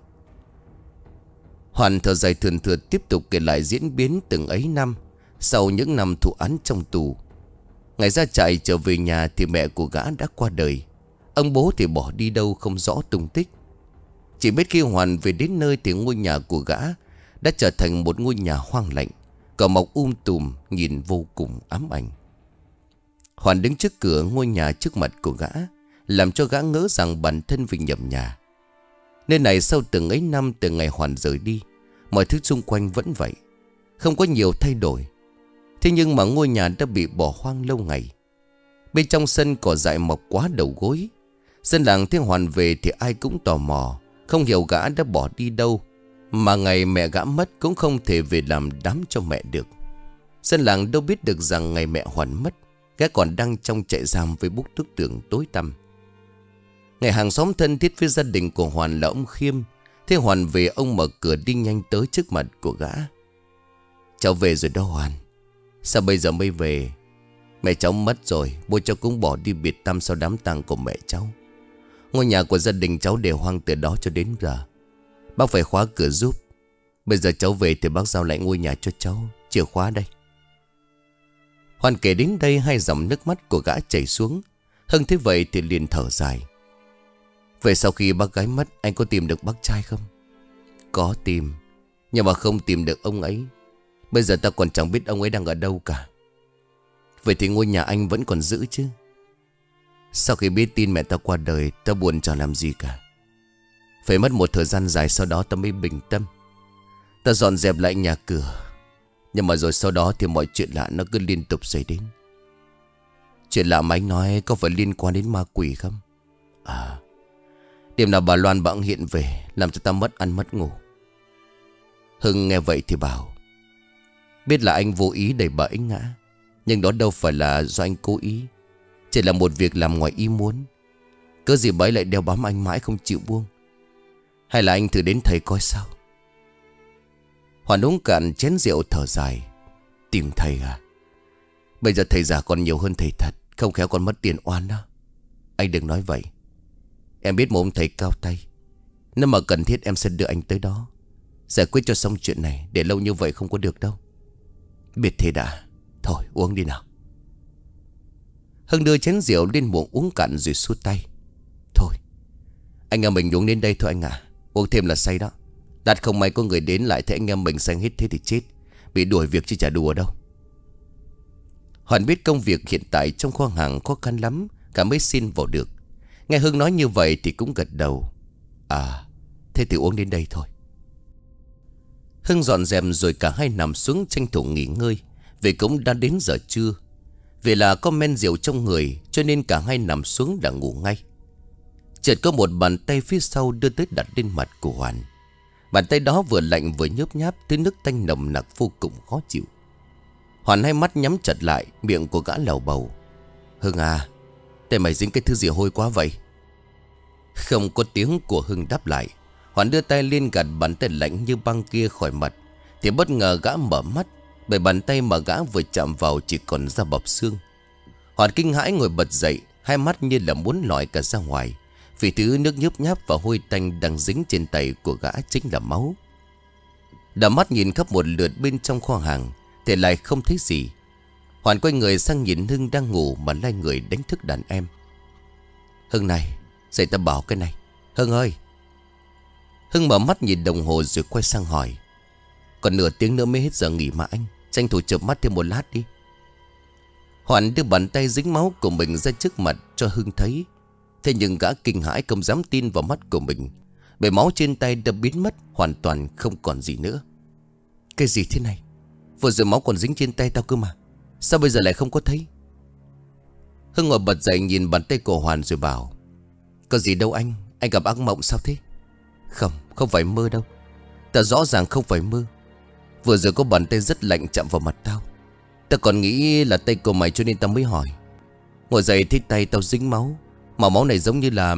Hoàn thở dài thườn thượt tiếp tục kể lại diễn biến từng ấy năm sau những năm thụ án trong tù. Ngày ra trại trở về nhà thì mẹ của gã đã qua đời. Ông bố thì bỏ đi đâu không rõ tung tích. Chỉ biết khi Hoàn về đến nơi thì ngôi nhà của gã đã trở thành một ngôi nhà hoang lạnh, cỏ mọc um tùm, nhìn vô cùng ám ảnh. Hoàn đứng trước cửa ngôi nhà trước mặt của gã, làm cho gã ngỡ rằng bản thân mình nhầm nhà. Nơi này sau từng ấy năm từ ngày Hoàn rời đi, mọi thứ xung quanh vẫn vậy, không có nhiều thay đổi. Thế nhưng mà ngôi nhà đã bị bỏ hoang lâu ngày. Bên trong sân cỏ dại mọc quá đầu gối. Dân làng thấy Hoàn về thì ai cũng tò mò, không hiểu gã đã bỏ đi đâu, Mà ngày mẹ gã mất cũng không thể về làm đám cho mẹ được. Dân làng đâu biết được rằng ngày mẹ Hoàn mất, gã còn đang trong trại giam với bức bức tường tối tăm. Ngày hàng xóm thân thiết với gia đình của Hoàn là ông Khiêm. Thế Hoàn về, ông mở cửa đi nhanh tới trước mặt của gã. Cháu về rồi đó Hoàn. Sao bây giờ mới về? Mẹ cháu mất rồi, bố cháu cũng bỏ đi biệt tăm sau đám tang của mẹ cháu. Ngôi nhà của gia đình cháu đều hoang từ đó cho đến giờ. Bác phải khóa cửa giúp. Bây giờ cháu về thì bác giao lại ngôi nhà cho cháu. Chìa khóa đây. Hoàn kể đến đây, hai dòng nước mắt của gã chảy xuống. Hưng thấy vậy thì liền thở dài. Vậy sau khi bác gái mất, anh có tìm được bác trai không? Có tìm, nhưng mà không tìm được ông ấy. Bây giờ ta còn chẳng biết ông ấy đang ở đâu cả. Vậy thì ngôi nhà anh vẫn còn giữ chứ? Sau khi biết tin mẹ ta qua đời, ta buồn chẳng làm gì cả. Phải mất một thời gian dài sau đó ta mới bình tâm. Ta dọn dẹp lại nhà cửa. Nhưng mà rồi sau đó thì mọi chuyện lạ nó cứ liên tục xảy đến. Chuyện lạ mà anh nói có phải liên quan đến ma quỷ không? À, đêm nào bà Loan bỗng hiện về, làm cho ta mất ăn mất ngủ. Hưng nghe vậy thì bảo, biết là anh vô ý đẩy bà ấy ngã, nhưng đó đâu phải là do anh cố ý. Chỉ là một việc làm ngoài ý muốn. Cớ gì bà ấy lại đeo bám anh mãi không chịu buông? Hay là anh thử đến thầy coi sao? Hoàn uống cạn chén rượu thở dài. Tìm thầy à? Bây giờ thầy giả còn nhiều hơn thầy thật. Không khéo còn mất tiền oan đó. Anh đừng nói vậy. Em biết một ông thầy cao tay. Nếu mà cần thiết em sẽ đưa anh tới đó, giải quyết cho xong chuyện này. Để lâu như vậy không có được đâu. Biết thế đã. Thôi uống đi nào. Hưng đưa chén rượu lên bụng uống cạn rồi xua tay. Thôi, anh em mình uống đến đây thôi anh à. Uống thêm là say đó. Đặt không may có người đến lại thấy anh em mình say hết thế thì chết. Bị đuổi việc chứ chả đùa đâu. Hoàn biết công việc hiện tại trong kho hàng khó khăn lắm, cả mới xin vào được. Nghe Hưng nói như vậy thì cũng gật đầu. À, thế thì uống đến đây thôi. Hưng dọn dẹp rồi cả hai nằm xuống tranh thủ nghỉ ngơi. Vì cũng đã đến giờ trưa. Vì là có men rượu trong người cho nên cả hai nằm xuống đã ngủ ngay. Chợt có một bàn tay phía sau đưa tới đặt lên mặt của Hoàn. Bàn tay đó vừa lạnh vừa nhớp nháp tới nước tanh nồng nặc vô cùng khó chịu. Hoàn hai mắt nhắm chặt lại, miệng của gã lầu bầu. Hưng à, tay mày dính cái thứ gì hôi quá vậy? Không có tiếng của Hưng đáp lại. Hoàn đưa tay lên gạt bàn tay lạnh như băng kia khỏi mặt. Thì bất ngờ gã mở mắt. Bởi bàn tay mà gã vừa chạm vào chỉ còn da bọc xương. Hoàn kinh hãi ngồi bật dậy, hai mắt như là muốn lòi cả ra ngoài. Vì thứ nước nhớp nháp và hôi tanh đang dính trên tay của gã chính là máu. Đảo mắt nhìn khắp một lượt bên trong kho hàng thì lại không thấy gì. Hoàn quay người sang nhìn Hưng đang ngủ mà lai người đánh thức đàn em. Hưng này, dậy ta bảo cái này. Hưng ơi. Hưng mở mắt nhìn đồng hồ rồi quay sang hỏi. Còn nửa tiếng nữa mới hết giờ nghỉ mà anh. Tranh thủ chợp mắt thêm một lát đi. Hoàn đưa bàn tay dính máu của mình ra trước mặt cho Hưng thấy. Thế nhưng gã kinh hãi không dám tin vào mắt của mình. Bởi máu trên tay đã biến mất, hoàn toàn không còn gì nữa. Cái gì thế này? Vừa rồi máu còn dính trên tay tao cơ mà. Sao bây giờ lại không có thấy? Hưng ngồi bật dậy nhìn bàn tay của Hoàn rồi bảo. Có gì đâu anh. Anh gặp ác mộng sao thế? Không, không phải mơ đâu. Ta rõ ràng không phải mơ. Vừa rồi có bàn tay rất lạnh chạm vào mặt tao. Ta còn nghĩ là tay của mày cho nên tao mới hỏi. Ngồi dậy thấy tay tao dính máu. Màu máu này giống như là...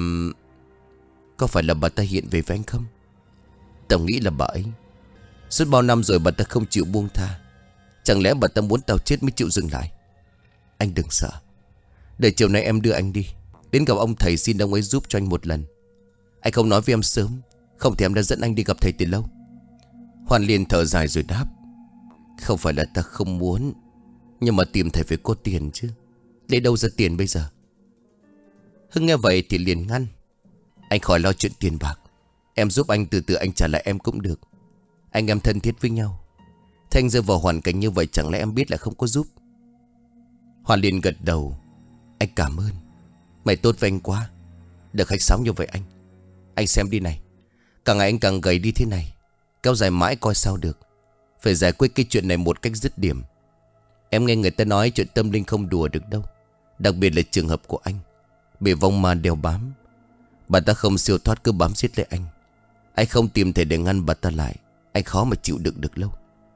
Có phải là bà ta hiện về với anh không? Tao nghĩ là bà ấy. Suốt bao năm rồi bà ta không chịu buông tha. Chẳng lẽ bà ta muốn tao chết mới chịu dừng lại? Anh đừng sợ. Để chiều nay em đưa anh đi. Đến gặp ông thầy xin ông ấy giúp cho anh một lần. Anh không nói với em sớm. Không thì em đã dẫn anh đi gặp thầy từ lâu. Hoàn liền thở dài rồi đáp. Không phải là ta không muốn, nhưng mà tìm thầy phải có tiền chứ. Lấy đâu ra tiền bây giờ? Hưng nghe vậy thì liền ngăn. Anh khỏi lo chuyện tiền bạc. Em giúp anh, từ từ anh trả lại em cũng được. Anh em thân thiết với nhau. Thế anh rơi vào hoàn cảnh như vậy chẳng lẽ em biết là không có giúp? Hoàn liền gật đầu. Anh cảm ơn. Mày tốt với anh quá. Được khách sáo như vậy anh. Anh xem đi này. Càng ngày anh càng gầy đi thế này. Kéo dài mãi coi sao được. Phải giải quyết cái chuyện này một cách dứt điểm. Em nghe người ta nói chuyện tâm linh không đùa được đâu. Đặc biệt là trường hợp của anh. Bị vong ma đeo bám. Bà ta không siêu thoát cứ bám giết lấy anh. Anh không tìm thể để ngăn bà ta lại. Anh khó mà chịu đựng được lâu.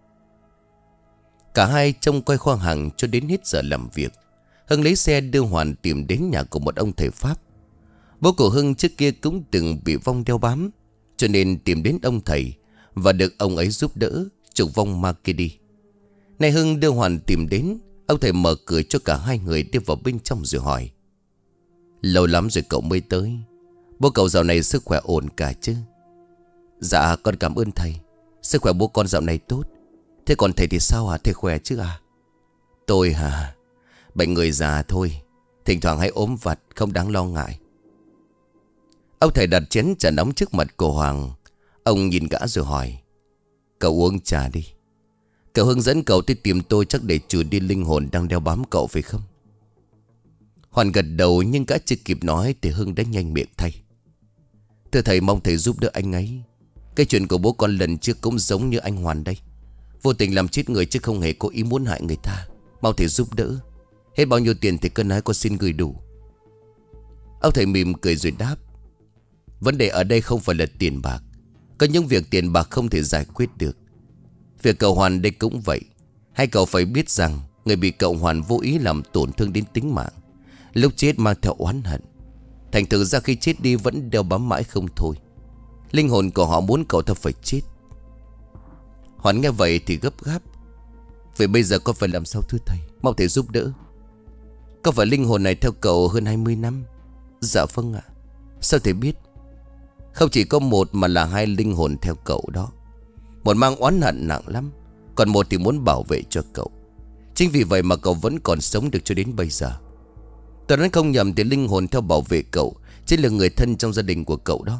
Cả hai trông coi kho hàng cho đến hết giờ làm việc. Hưng lấy xe đưa Hoàn tìm đến nhà của một ông thầy Pháp. Bố của Hưng trước kia cũng từng bị vong đeo bám, cho nên tìm đến ông thầy và được ông ấy giúp đỡ trục vong ma kia đi. Nay Hưng đưa Hoàn tìm đến, ông thầy mở cửa cho cả hai người đi vào bên trong rồi hỏi: Lâu lắm rồi cậu mới tới. Bố cậu dạo này sức khỏe ổn cả chứ? Dạ con cảm ơn thầy. Sức khỏe bố con dạo này tốt. Thế còn thầy thì sao hả? Thầy khỏe chứ à? Tôi hả? Bệnh người già thôi. Thỉnh thoảng hay ốm vặt, không đáng lo ngại. Ông thầy đặt chén trà nóng trước mặt của Hoàng. Ông nhìn gã rồi hỏi: Cậu uống trà đi. Cậu hướng dẫn cậu tới tìm tôi chắc để trừ đi linh hồn đang đeo bám cậu phải không? Hoàn gật đầu, nhưng gã chưa kịp nói thì Hưng đã nhanh miệng thay: Thưa thầy, mong thầy giúp đỡ anh ấy. Cái chuyện của bố con lần trước cũng giống như anh Hoàn đây. Vô tình làm chết người chứ không hề có ý muốn hại người ta. Mong thầy giúp đỡ. Hết bao nhiêu tiền thì cân ái con xin gửi đủ. Ông thầy mỉm cười rồi đáp: Vấn đề ở đây không phải là tiền bạc. Có những việc tiền bạc không thể giải quyết được. Việc cậu Hoàn đây cũng vậy. Hai cậu phải biết rằng người bị cậu Hoàn vô ý làm tổn thương đến tính mạng, lúc chết mang theo oán hận. Thành thử ra khi chết đi vẫn đeo bám mãi không thôi. Linh hồn của họ muốn cậu ta phải chết. Hoàn nghe vậy thì gấp gáp: Vậy bây giờ con phải làm sao thưa thầy? Mong thầy giúp đỡ. Có phải linh hồn này theo cậu hơn hai mươi năm? Dạ vâng ạ. Sao thầy biết? Không chỉ có một mà là hai linh hồn theo cậu đó. Một mang oán hận nặng lắm, còn một thì muốn bảo vệ cho cậu. Chính vì vậy mà cậu vẫn còn sống được cho đến bây giờ. Tôi nói không nhầm thì linh hồn theo bảo vệ cậu chính là người thân trong gia đình của cậu đó.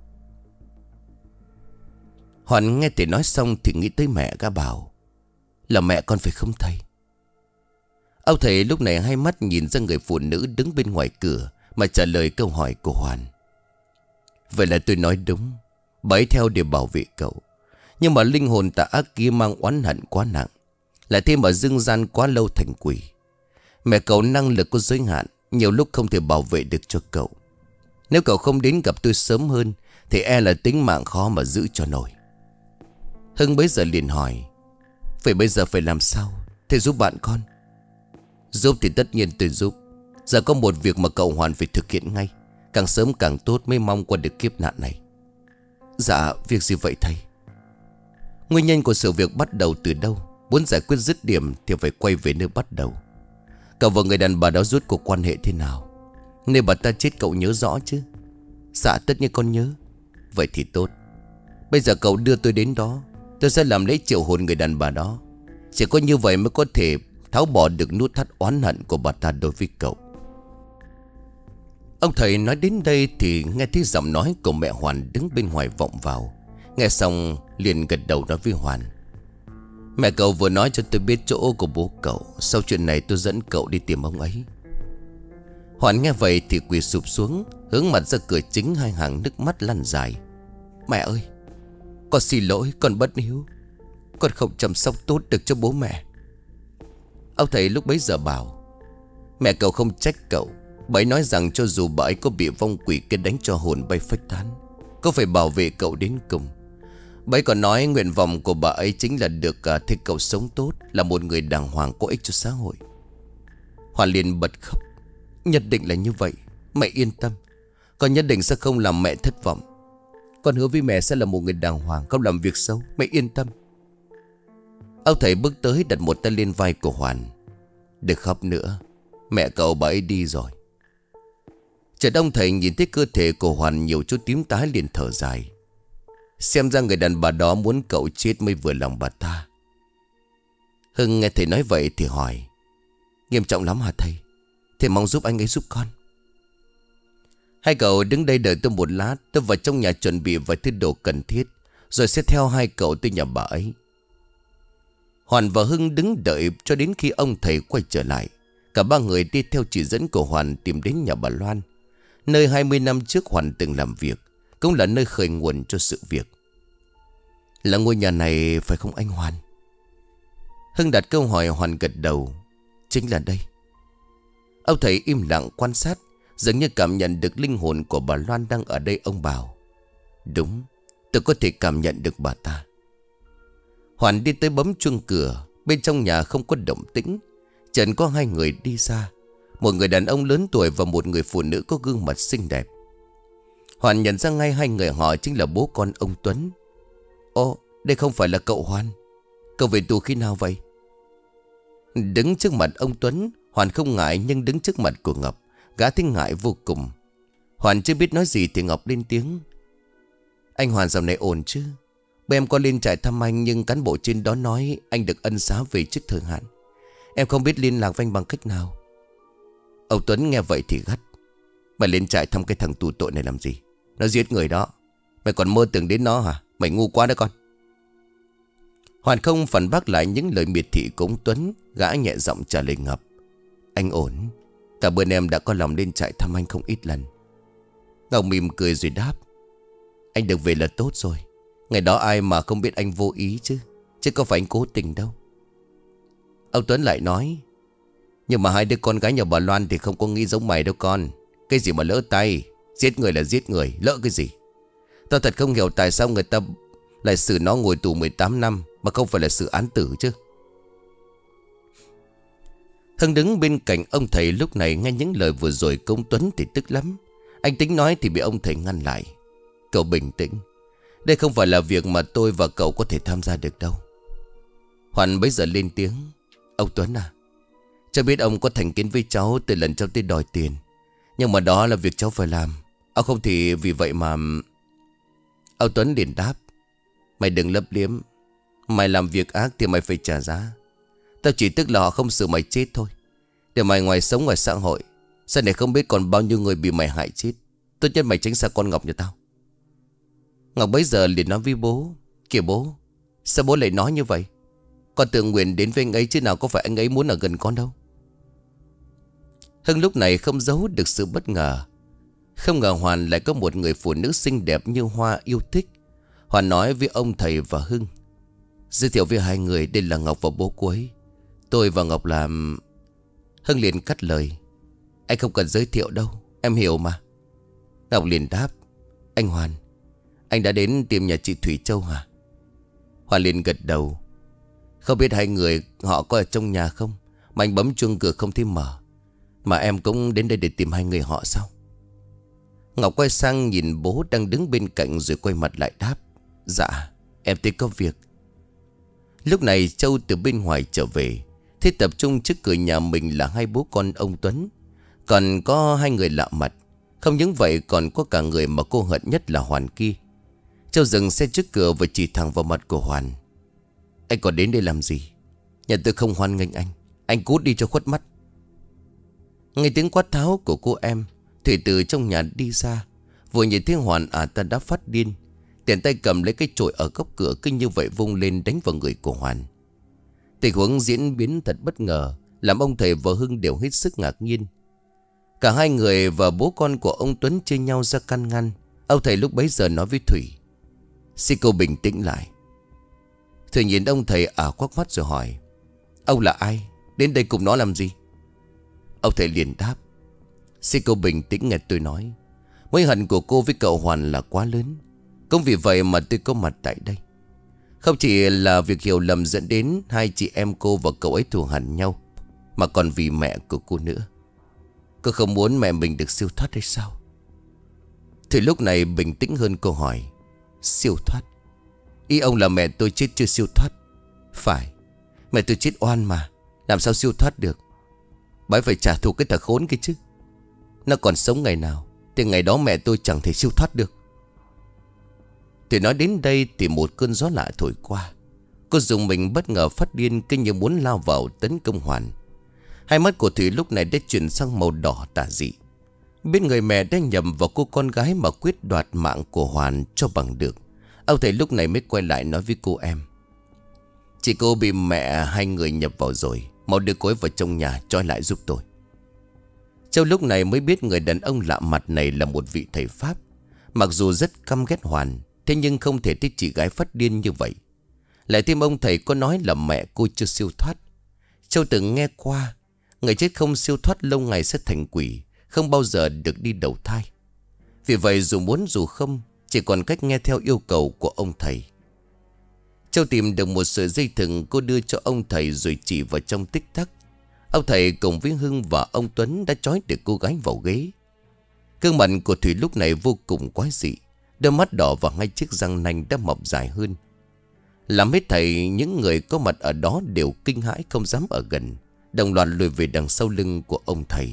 Hoàn nghe thầy nói xong thì nghĩ tới mẹ gã bảo: Là mẹ con phải không thầy? Ông thầy lúc này hai mắt nhìn ra người phụ nữ đứng bên ngoài cửa mà trả lời câu hỏi của Hoàn: Vậy là tôi nói đúng. Bà ấy theo để bảo vệ cậu. Nhưng mà linh hồn tà ác kia mang oán hận quá nặng, lại thêm ở dương gian quá lâu thành quỷ. Mẹ cậu năng lực có giới hạn, nhiều lúc không thể bảo vệ được cho cậu. Nếu cậu không đến gặp tôi sớm hơn thì e là tính mạng khó mà giữ cho nổi. Hưng bấy giờ liền hỏi: Vậy bây giờ phải làm sao? Thầy giúp bạn con. Giúp thì tất nhiên tôi giúp. Giờ có một việc mà cậu Hoàn phải thực hiện ngay, càng sớm càng tốt mới mong qua được kiếp nạn này. Dạ, việc gì vậy thầy? Nguyên nhân của sự việc bắt đầu từ đâu? Muốn giải quyết dứt điểm thì phải quay về nơi bắt đầu. Cậu và người đàn bà đó rốt cuộc quan hệ thế nào? Nơi bà ta chết cậu nhớ rõ chứ? Dạ tất nhiên con nhớ. Vậy thì tốt. Bây giờ cậu đưa tôi đến đó, tôi sẽ làm lễ triệu hồn người đàn bà đó. Chỉ có như vậy mới có thể tháo bỏ được nút thắt oán hận của bà ta đối với cậu. Ông thầy nói đến đây thì nghe thấy giọng nói của mẹ Hoàn đứng bên ngoài vọng vào. Nghe xong liền gật đầu nói với Hoàn: Mẹ cậu vừa nói cho tôi biết chỗ của bố cậu. Sau chuyện này tôi dẫn cậu đi tìm ông ấy. Hoàn nghe vậy thì quỳ sụp xuống, hướng mặt ra cửa chính, hai hàng nước mắt lăn dài. Mẹ ơi, con xin lỗi, con bất hiếu. Con không chăm sóc tốt được cho bố mẹ. Ông thầy lúc bấy giờ bảo: Mẹ cậu không trách cậu. Bà ấy nói rằng cho dù bà ấy có bị vong quỷ kia đánh cho hồn bay phách tán, có phải bảo vệ cậu đến cùng. Bà ấy còn nói nguyện vọng của bà ấy chính là được uh, thấy cậu sống tốt, là một người đàng hoàng có ích cho xã hội. Hoàn liền bật khóc: Nhất định là như vậy. Mẹ yên tâm, con nhất định sẽ không làm mẹ thất vọng. Con hứa với mẹ sẽ là một người đàng hoàng, không làm việc xấu. Mẹ yên tâm. Ông thầy bước tới đặt một tay lên vai của Hoàn: Đừng khóc nữa, mẹ cậu bà ấy đi rồi. Chợt ông thầy nhìn thấy cơ thể của Hoàn nhiều chút tím tái liền thở dài. Xem ra người đàn bà đó muốn cậu chết mới vừa lòng bà ta. Hưng nghe thầy nói vậy thì hỏi: Nghiêm trọng lắm hả thầy? Thầy mong giúp anh ấy giúp con. Hai cậu đứng đây đợi tôi một lát. Tôi vào trong nhà chuẩn bị vài thứ đồ cần thiết, rồi sẽ theo hai cậu tới nhà bà ấy. Hoàn và Hưng đứng đợi cho đến khi ông thầy quay trở lại. Cả ba người đi theo chỉ dẫn của Hoàn tìm đến nhà bà Loan, nơi hai mươi năm trước Hoàn từng làm việc, cũng là nơi khởi nguồn cho sự việc. Là ngôi nhà này phải không anh Hoàn? Hưng đặt câu hỏi. Hoàn gật đầu: Chính là đây. Ông thầy im lặng quan sát, dường như cảm nhận được linh hồn của bà Loan đang ở đây. Ông bảo: Đúng, tôi có thể cảm nhận được bà ta. Hoàn đi tới bấm chuông cửa. Bên trong nhà không có động tĩnh. Chợt có hai người đi ra. Một người đàn ông lớn tuổi và một người phụ nữ có gương mặt xinh đẹp. Hoàn nhận ra ngay hai người họ chính là bố con ông Tuấn. Ồ, đây không phải là cậu Hoàn. Cậu về tù khi nào vậy? Đứng trước mặt ông Tuấn, Hoàn không ngại, nhưng đứng trước mặt của Ngọc, gã thấy ngại vô cùng. Hoàn chưa biết nói gì thì Ngọc lên tiếng. Anh Hoàn dạo này ổn chứ? Bây em có lên trại thăm anh, nhưng cán bộ trên đó nói anh được ân xá về trước thời hạn. Em không biết liên lạc với anh bằng cách nào. Ông Tuấn nghe vậy thì gắt. Mày lên trại thăm cái thằng tù tội này làm gì? Nó giết người đó. Mày còn mơ tưởng đến nó hả? Mày ngu quá đó con. Hoàn không phản bác lại những lời miệt thị của ông Tuấn. Gã nhẹ giọng trả lời Ngọc. Anh ổn. Cả bữa em đã có lòng lên trại thăm anh không ít lần. Ngọc mỉm cười rồi đáp. Anh được về là tốt rồi. Ngày đó ai mà không biết anh vô ý chứ. Chứ có phải anh cố tình đâu. Ông Tuấn lại nói. Nhưng mà hai đứa con gái nhà bà Loan thì không có nghĩ giống mày đâu con. Cái gì mà lỡ tay. Giết người là giết người. Lỡ cái gì. Tao thật không hiểu tại sao người ta lại xử nó ngồi tù mười tám năm mà không phải là xử án tử chứ. Hưng đứng bên cạnh ông thầy lúc này nghe những lời vừa rồi của ông Tuấn thì tức lắm. Anh tính nói thì bị ông thầy ngăn lại. Cậu bình tĩnh. Đây không phải là việc mà tôi và cậu có thể tham gia được đâu. Hoàn bấy giờ lên tiếng. Ông Tuấn à, cháu biết ông có thành kiến với cháu từ lần cháu tới đòi tiền. Nhưng mà đó là việc cháu phải làm. Ông không thì vì vậy mà... Ông Tuấn liền đáp. Mày đừng lấp liếm. Mày làm việc ác thì mày phải trả giá. Tao chỉ tức là họ không xử mày chết thôi. Để mày ngoài sống ngoài xã hội. Sau này không biết còn bao nhiêu người bị mày hại chết. Tốt nhất mày tránh xa con Ngọc nhà tao. Ngọc bấy giờ liền nói với bố. Kìa bố, sao bố lại nói như vậy? Con tự nguyện đến với anh ấy chứ nào có phải anh ấy muốn ở gần con đâu. Hưng lúc này không giấu được sự bất ngờ. Không ngờ Hoàn lại có một người phụ nữ xinh đẹp như hoa yêu thích. Hoàn nói với ông thầy và Hưng. Giới thiệu với hai người, đây là Ngọc và bố cô ấy. Tôi và Ngọc làm... Hưng liền cắt lời. Anh không cần giới thiệu đâu, em hiểu mà. Ngọc liền đáp. Anh Hoàn, anh đã đến tìm nhà chị Thủy Châu hả? Hoàn liền gật đầu. Không biết hai người họ có ở trong nhà không, mà anh bấm chuông cửa không thấy mở. Mà em cũng đến đây để tìm hai người họ sao? Ngọc quay sang nhìn bố đang đứng bên cạnh rồi quay mặt lại đáp. Dạ, em tới có việc. Lúc này Châu từ bên ngoài trở về. Thế tập trung trước cửa nhà mình là hai bố con ông Tuấn. Còn có hai người lạ mặt. Không những vậy còn có cả người mà cô hận nhất là Hoàn kia. Châu dừng xe trước cửa và chỉ thẳng vào mặt của Hoàn. Anh còn đến đây làm gì? Nhà tôi không hoan nghênh anh. Anh cút đi cho khuất mắt. Nghe tiếng quát tháo của cô em, Thủy từ trong nhà đi ra. Vừa nhìn thấy Hoàn à ta đã phát điên. Tiện tay cầm lấy cái chổi ở góc cửa, kinh như vậy vung lên đánh vào người của Hoàn. Tình huống diễn biến thật bất ngờ, làm ông thầy và Hưng đều hết sức ngạc nhiên. Cả hai người và bố con của ông Tuấn chia nhau ra can ngăn. Ông thầy lúc bấy giờ nói với Thủy. Xin cô bình tĩnh lại. Thủy nhìn ông thầy ả quắc mắt rồi hỏi. Ông là ai? Đến đây cùng nó làm gì? Ông thầy liền đáp. Xin cô bình tĩnh nghe tôi nói. Mối hận của cô với cậu Hoàn là quá lớn. Cũng vì vậy mà tôi có mặt tại đây. Không chỉ là việc hiểu lầm dẫn đến hai chị em cô và cậu ấy thù hằn nhau, mà còn vì mẹ của cô nữa. Cô không muốn mẹ mình được siêu thoát hay sao? Thì lúc này bình tĩnh hơn, cô hỏi. Siêu thoát? Ý ông là mẹ tôi chết chưa siêu thoát? Phải. Mẹ tôi chết oan mà, làm sao siêu thoát được? Bà ấy phải trả thù cái thằng khốn kia chứ. Nó còn sống ngày nào thì ngày đó mẹ tôi chẳng thể siêu thoát được. Thì nói đến đây thì một cơn gió lạ thổi qua. Cô dùng mình bất ngờ phát điên, kinh như muốn lao vào tấn công Hoàn. Hai mắt của Thủy lúc này đã chuyển sang màu đỏ tà dị. Biết người mẹ đã nhầm vào cô con gái mà quyết đoạt mạng của Hoàn cho bằng được. Ông thầy lúc này mới quay lại nói với cô em. Chị cô bị mẹ hai người nhập vào rồi, mau đưa cô ấy vào trong nhà trói lại giúp tôi. Châu lúc này mới biết người đàn ông lạ mặt này là một vị thầy Pháp. Mặc dù rất căm ghét Hoàn, thế nhưng không thể thích chị gái phát điên như vậy. Lại thêm ông thầy có nói là mẹ cô chưa siêu thoát. Châu từng nghe qua, người chết không siêu thoát lâu ngày sẽ thành quỷ, không bao giờ được đi đầu thai. Vì vậy dù muốn dù không, chỉ còn cách nghe theo yêu cầu của ông thầy. Châu tìm được một sợi dây thừng, cô đưa cho ông thầy rồi chỉ vào trong tích tắc. Ông thầy cùng với Hưng và ông Tuấn đã trói được cô gái vào ghế. Gương mặt của Thủy lúc này vô cùng quái dị. Đôi mắt đỏ và ngay chiếc răng nanh đã mọc dài hơn. Làm hết thầy những người có mặt ở đó đều kinh hãi không dám ở gần, đồng loạt lùi về đằng sau lưng của ông thầy.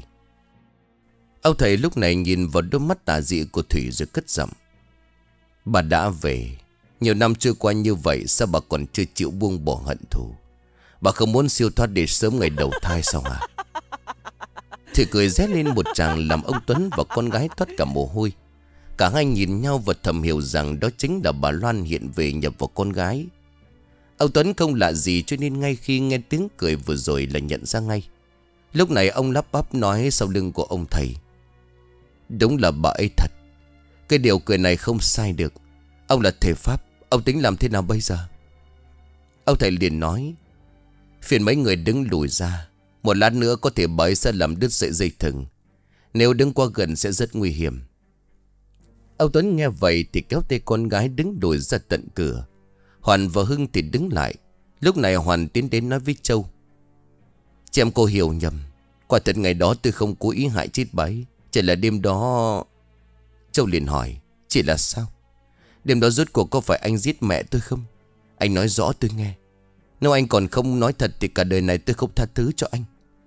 Ông thầy lúc này nhìn vào đôi mắt tà dị của Thủy rồi cất giọng: "Bà đã về. Nhiều năm trôi qua như vậy, sao bà còn chưa chịu buông bỏ hận thù? Bà không muốn siêu thoát để sớm ngày đầu thai sao hả?" Thủy cười rét lên một tràng làm ông Tuấn và con gái toát cả mồ hôi. Cả hai nhìn nhau và thầm hiểu rằng đó chính là bà Loan hiện về nhập vào con gái. Ông Tuấn không lạ gì cho nên ngay khi nghe tiếng cười vừa rồi là nhận ra ngay. Lúc này ông lắp bắp nói sau lưng của ông thầy: "Đúng là bà ấy thật. Cái điều cười này không sai được. Ông là thầy Pháp, ông tính làm thế nào bây giờ?" Ông thầy liền nói: "Phiền mấy người đứng lùi ra. Một lát nữa có thể bà ấy sẽ làm đứt sợi dây thừng. Nếu đứng qua gần sẽ rất nguy hiểm." Ông Tuấn nghe vậy thì kéo tay con gái đứng lùi ra tận cửa. Hoàn và Hưng thì đứng lại. Lúc này Hoàn tiến đến nói với Châu: "Chị em cô hiểu nhầm. Quả thật ngày đó tôi không cố ý hại chết bà ấy. Chỉ là đêm đó..." Châu liền hỏi: "Chỉ là sao? Đêm đó rốt cuộc có phải anh giết mẹ tôi không? Anh nói rõ tôi nghe. Nếu anh còn không nói thật thì cả đời này tôi không tha thứ cho anh."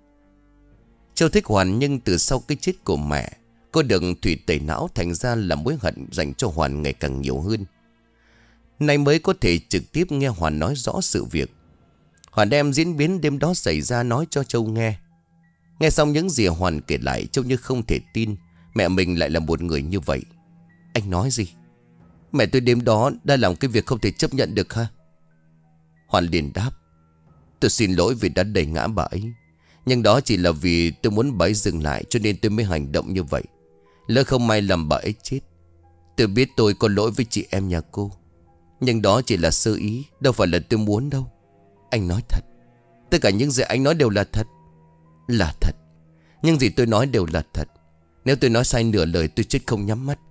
Châu thích Hoàn, nhưng từ sau cái chết của mẹ, cô được Thủy tẩy não, thành ra là mối hận dành cho Hoàn ngày càng nhiều hơn. Nay mới có thể trực tiếp nghe Hoàn nói rõ sự việc. Hoàn đem diễn biến đêm đó xảy ra nói cho Châu nghe. Nghe xong những gì Hoàn kể lại, Châu như không thể tin mẹ mình lại là một người như vậy. "Anh nói gì? Mẹ tôi đêm đó đã làm cái việc không thể chấp nhận được ha?" Hoàn liền đáp: "Tôi xin lỗi vì đã đẩy ngã bà ấy. Nhưng đó chỉ là vì tôi muốn bà ấy dừng lại, cho nên tôi mới hành động như vậy. Lỡ không may làm bà ấy chết. Tôi biết tôi có lỗi với chị em nhà cô, nhưng đó chỉ là sơ ý, đâu phải là tôi muốn đâu. Anh nói thật. Tất cả những gì anh nói đều là thật." "Là thật. Nhưng gì tôi nói đều là thật. Nếu tôi nói sai nửa lời tôi chết không nhắm mắt."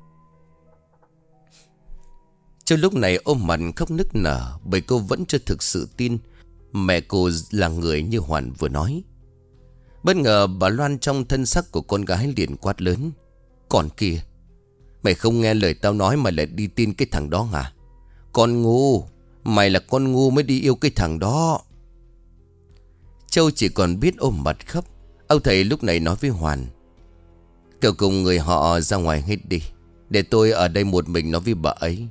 Châu lúc này ôm mặt khóc nức nở, bởi cô vẫn chưa thực sự tin mẹ cô là người như Hoàn vừa nói. Bất ngờ bà Loan trong thân sắc của con gái liền quát lớn: "Còn kìa, mày không nghe lời tao nói mà lại đi tin cái thằng đó hả? Con ngu, mày là con ngu mới đi yêu cái thằng đó." Châu chỉ còn biết ôm mặt khóc. Ông thầy lúc này nói với Hoàn: "Cậu cùng người họ ra ngoài hết đi, để tôi ở đây một mình nói với bà ấy."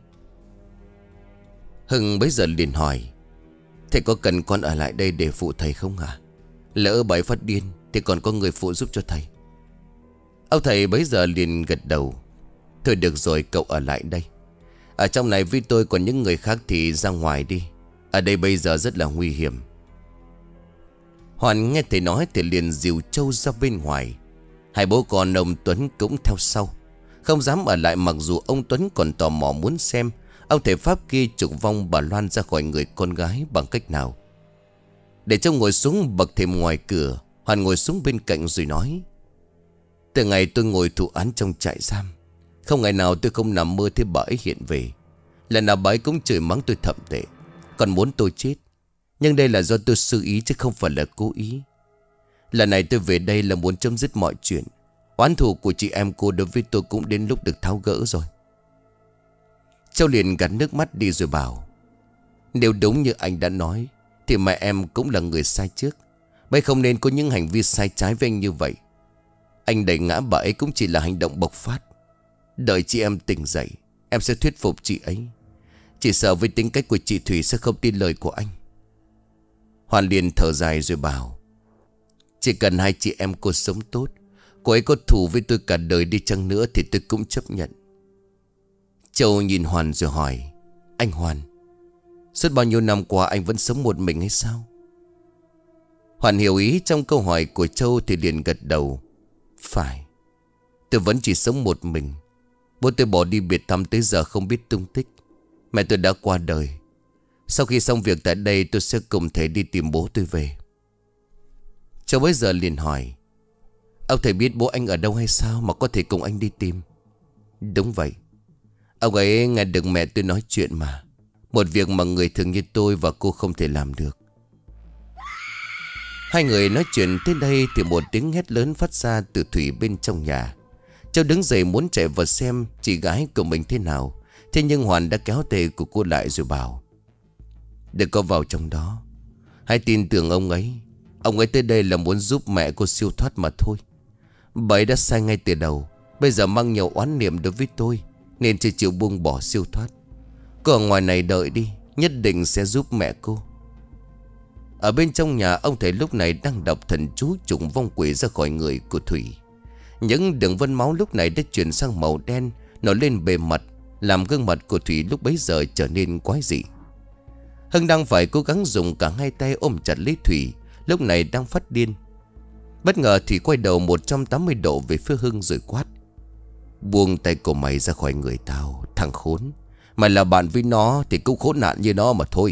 Hưng bấy giờ liền hỏi: "Thầy có cần con ở lại đây để phụ thầy không hả? Lỡ bà ấy phát điên thì còn có người phụ giúp cho thầy." Ông thầy bấy giờ liền gật đầu: "Thôi được rồi, cậu ở lại đây. Ở trong này với tôi, còn những người khác thì ra ngoài đi. Ở đây bây giờ rất là nguy hiểm." Hoàn nghe thầy nói thì liền dìu Châu ra bên ngoài. Hai bố con ông Tuấn cũng theo sau, không dám ở lại, mặc dù ông Tuấn còn tò mò muốn xem ông thầy Pháp kia trục vong bà Loan ra khỏi người con gái bằng cách nào. Để Châu ngồi xuống bậc thềm ngoài cửa, Hoàn ngồi xuống bên cạnh rồi nói: "Từ ngày tôi ngồi thụ án trong trại giam, không ngày nào tôi không nằm mơ thấy bà ấy hiện về. Lần nào bà ấy cũng chửi mắng tôi thậm tệ, còn muốn tôi chết. Nhưng đây là do tôi sơ ý chứ không phải là cố ý. Lần này tôi về đây là muốn chấm dứt mọi chuyện. Oán thù của chị em cô đối với tôi cũng đến lúc được tháo gỡ rồi." Châu liền gạt nước mắt đi rồi bảo: "Nếu đúng như anh đã nói thì mẹ em cũng là người sai trước. Bây không nên có những hành vi sai trái với anh như vậy. Anh đẩy ngã bà ấy cũng chỉ là hành động bộc phát. Đợi chị em tỉnh dậy, em sẽ thuyết phục chị ấy. Chỉ sợ với tính cách của chị Thủy sẽ không tin lời của anh." Hoàn liền thở dài rồi bảo: "Chỉ cần hai chị em cô sống tốt, cô ấy có thù với tôi cả đời đi chăng nữa thì tôi cũng chấp nhận." Châu nhìn Hoàn rồi hỏi: "Anh Hoàn, suốt bao nhiêu năm qua anh vẫn sống một mình hay sao?" Hoàn hiểu ý trong câu hỏi của Châu thì liền gật đầu: "Phải, tôi vẫn chỉ sống một mình. Bố tôi bỏ đi biệt thăm tới giờ không biết tung tích. Mẹ tôi đã qua đời. Sau khi xong việc tại đây tôi sẽ cùng thầy đi tìm bố tôi về." Châu bây giờ liền hỏi: "Ông thầy biết bố anh ở đâu hay sao mà có thể cùng anh đi tìm?" "Đúng vậy. Ông ấy nghe được mẹ tôi nói chuyện mà. Một việc mà người thường như tôi và cô không thể làm được. Hai người nói chuyện tới đây thì một tiếng hét lớn phát ra từ Thủy bên trong nhà. Châu đứng dậy muốn chạy vào xem chị gái của mình thế nào. Thế nhưng Hoàn đã kéo tay của cô lại rồi bảo: đừng có vào trong đó. Hãy tin tưởng ông ấy. Ông ấy tới đây là muốn giúp mẹ cô siêu thoát mà thôi. Bà ấy đã sai ngay từ đầu. Bây giờ mang nhiều oán niệm đối với tôi, nên chưa chịu buông bỏ siêu thoát. Cô ở ngoài này đợi đi, nhất định sẽ giúp mẹ cô. Ở bên trong nhà, ông thầy lúc này đang đọc thần chú trùng vong quỷ ra khỏi người của Thủy. Những đường vân máu lúc này đã chuyển sang màu đen, nổi lên bề mặt, làm gương mặt của Thủy lúc bấy giờ trở nên quái dị. Hưng đang phải cố gắng dùng cả hai tay ôm chặt lấy Thủy, lúc này đang phát điên. Bất ngờ Thủy quay đầu một trăm tám mươi độ về phía Hưng rồi quát: buông tay của mày ra khỏi người tao, thằng khốn. Mày là bạn với nó thì cũng khốn nạn như nó mà thôi.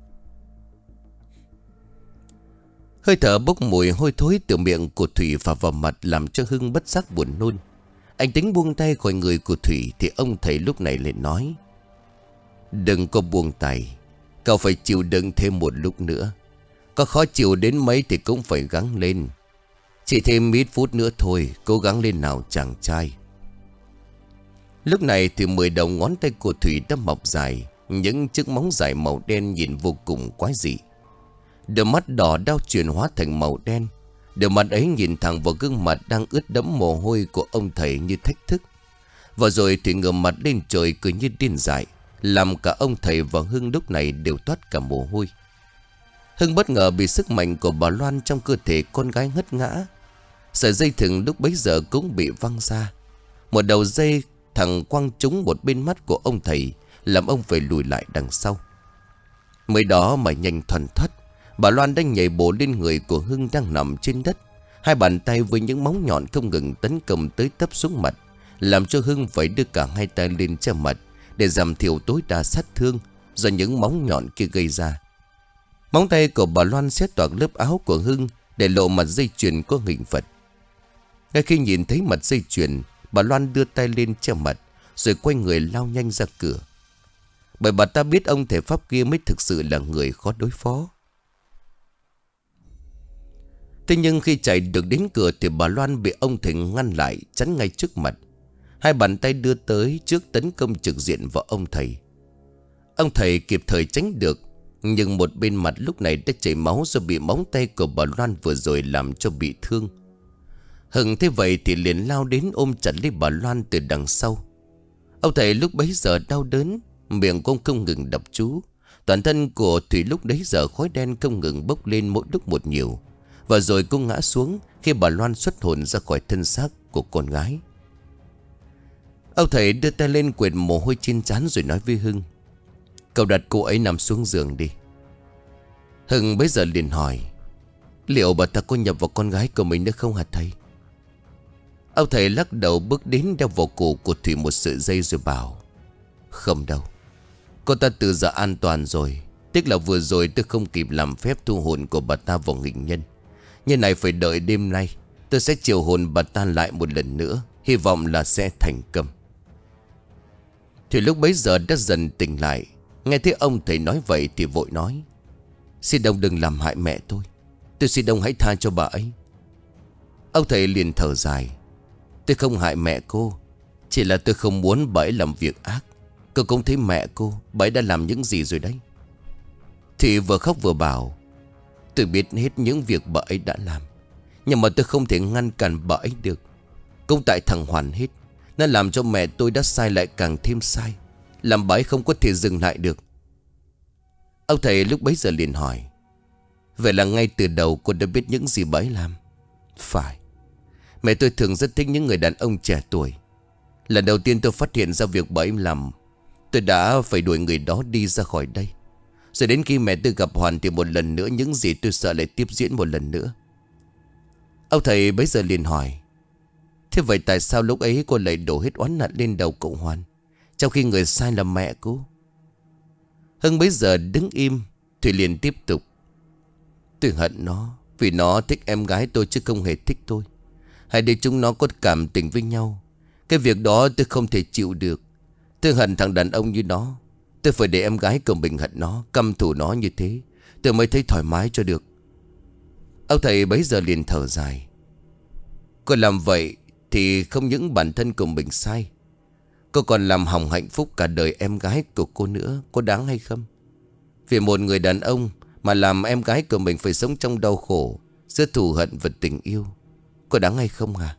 Hơi thở bốc mùi hôi thối từ miệng của Thủy phả vào mặt làm cho Hưng bất giác buồn nôn. Anh tính buông tay khỏi người của Thủy thì ông thầy lúc này lại nói: đừng có buông tay. Cậu phải chịu đựng thêm một lúc nữa. Có khó chịu đến mấy thì cũng phải gắng lên. Chỉ thêm ít phút nữa thôi, cố gắng lên nào chàng trai. Lúc này thì mười đầu ngón tay của Thủy đã mọc dài, những chiếc móng dài màu đen nhìn vô cùng quái dị. Đôi mắt đỏ đau chuyển hóa thành màu đen. Đôi mắt ấy nhìn thẳng vào gương mặt đang ướt đẫm mồ hôi của ông thầy như thách thức. Và rồi Thủy ngửa mặt lên trời cười như điên dại, làm cả ông thầy và Hưng lúc này đều toát cả mồ hôi. Hưng bất ngờ bị sức mạnh của bà Loan trong cơ thể con gái ngất ngã. Sợi dây thừng lúc bấy giờ cũng bị văng ra. Một đầu dây thẳng quăng trúng một bên mắt của ông thầy, làm ông phải lùi lại đằng sau. Mới đó mà nhanh thoăn thoắt, bà Loan đang nhảy bổ lên người của Hưng đang nằm trên đất. Hai bàn tay với những móng nhọn không ngừng tấn công tới tấp xuống mặt, làm cho Hưng phải đưa cả hai tay lên che mặt để giảm thiểu tối đa sát thương do những móng nhọn kia gây ra. Móng tay của bà Loan xé toạc lớp áo của Hưng để lộ mặt dây chuyền có hình Phật. Ngay khi nhìn thấy mặt dây chuyền, bà Loan đưa tay lên che mặt rồi quay người lao nhanh ra cửa. Bởi bà ta biết ông thầy pháp kia mới thực sự là người khó đối phó. Thế nhưng khi chạy được đến cửa thì bà Loan bị ông thầy ngăn lại, chắn ngay trước mặt. Hai bàn tay đưa tới trước tấn công trực diện vào ông thầy. Ông thầy kịp thời tránh được, nhưng một bên mặt lúc này đã chảy máu do bị móng tay của bà Loan vừa rồi làm cho bị thương. Hưng thế vậy thì liền lao đến ôm chặt lấy bà Loan từ đằng sau. Ông thầy lúc bấy giờ đau đớn, miệng cũng không ngừng đọc chú. Toàn thân của Thủy lúc đấy giờ khói đen không ngừng bốc lên mỗi lúc một nhiều. Và rồi cũng ngã xuống khi bà Loan xuất hồn ra khỏi thân xác của con gái. Ông thầy đưa tay lên quệt mồ hôi trên trán rồi nói với Hưng: cậu đặt cô ấy nằm xuống giường đi. Hưng bấy giờ liền hỏi: liệu bà ta có nhập vào con gái của mình nữa không hả thầy? Ông thầy lắc đầu bước đến đeo vào cổ của Thủy một sợi dây rồi bảo: không đâu, cô ta từ giờ an toàn rồi. Tiếc là vừa rồi tôi không kịp làm phép thu hồn của bà ta vào nghịch nhân. Như này phải đợi đêm nay tôi sẽ triệu hồn bà ta lại một lần nữa, hy vọng là sẽ thành công. Thì lúc bấy giờ đã dần tỉnh lại. Nghe thấy ông thầy nói vậy thì vội nói: xin ông đừng làm hại mẹ tôi. Tôi xin ông hãy tha cho bà ấy. Ông thầy liền thở dài: tôi không hại mẹ cô, chỉ là tôi không muốn bà ấy làm việc ác. Cô cũng thấy mẹ cô, bà ấy đã làm những gì rồi đấy. Thì vừa khóc vừa bảo: tôi biết hết những việc bà ấy đã làm, nhưng mà tôi không thể ngăn cản bà ấy được. Cũng tại thằng Hoàn hết, nó làm cho mẹ tôi đã sai lại càng thêm sai, làm bà ấy không có thể dừng lại được. Ông thầy lúc bấy giờ liền hỏi: vậy là ngay từ đầu cô đã biết những gì bà ấy làm? Phải. Mẹ tôi thường rất thích những người đàn ông trẻ tuổi. Lần đầu tiên tôi phát hiện ra việc bà ấy làm, tôi đã phải đuổi người đó đi ra khỏi đây. Rồi đến khi mẹ tôi gặp Hoàn thì một lần nữa những gì tôi sợ lại tiếp diễn một lần nữa. Ông thầy bấy giờ liền hỏi: thế vậy tại sao lúc ấy cô lại đổ hết oán hận lên đầu cậu Hoàn, trong khi người sai là mẹ cô? Hưng bấy giờ đứng im. Thủy liền tiếp tục: tôi hận nó vì nó thích em gái tôi chứ không hề thích tôi. Hai đứa chúng nó có cảm tình với nhau. Cái việc đó tôi không thể chịu được. Tôi hận thằng đàn ông như nó. Tôi phải để em gái của mình hận nó, căm thù nó như thế, tôi mới thấy thoải mái cho được. Ông thầy bấy giờ liền thở dài. Cô làm vậy thì không những bản thân của mình sai, cô còn làm hỏng hạnh phúc cả đời em gái của cô nữa. Có đáng hay không? Vì một người đàn ông mà làm em gái của mình phải sống trong đau khổ, giữa thù hận và tình yêu, có đáng hay không hả?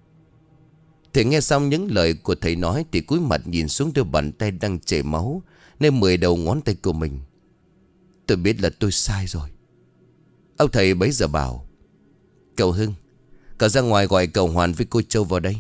Thầy nghe xong những lời của thầy nói thì cúi mặt nhìn xuống đôi bàn tay đang chảy máu nơi mười đầu ngón tay của mình. Tôi biết là tôi sai rồi. Ông thầy bấy giờ bảo: Cậu Hưng, cậu ra ngoài gọi cậu Hoàn với cô Châu vào đây.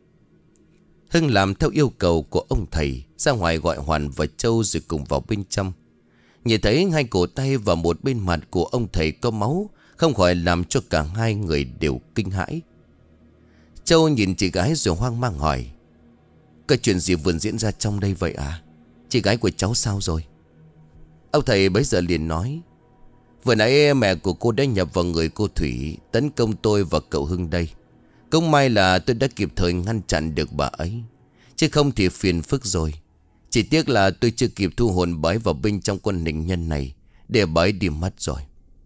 Hưng làm theo yêu cầu của ông thầy, ra ngoài gọi Hoàn và Châu rồi cùng vào bên trong. Nhìn thấy hai cổ tay và một bên mặt của ông thầy có máu, không khỏi làm cho cả hai người đều kinh hãi. Châu nhìn chị gái rồi hoang mang hỏi: Cái chuyện gì vừa diễn ra trong đây vậy à? Chị gái của cháu sao rồi? Ông thầy bấy giờ liền nói: Vừa nãy mẹ của cô đã nhập vào người cô Thủy, tấn công tôi và cậu Hưng đây. Cũng may là tôi đã kịp thời ngăn chặn được bà ấy, chứ không thì phiền phức rồi. Chỉ tiếc là tôi chưa kịp thu hồn bà ấy vào bên trong con hình nhân này, để bà ấy đi mất rồi.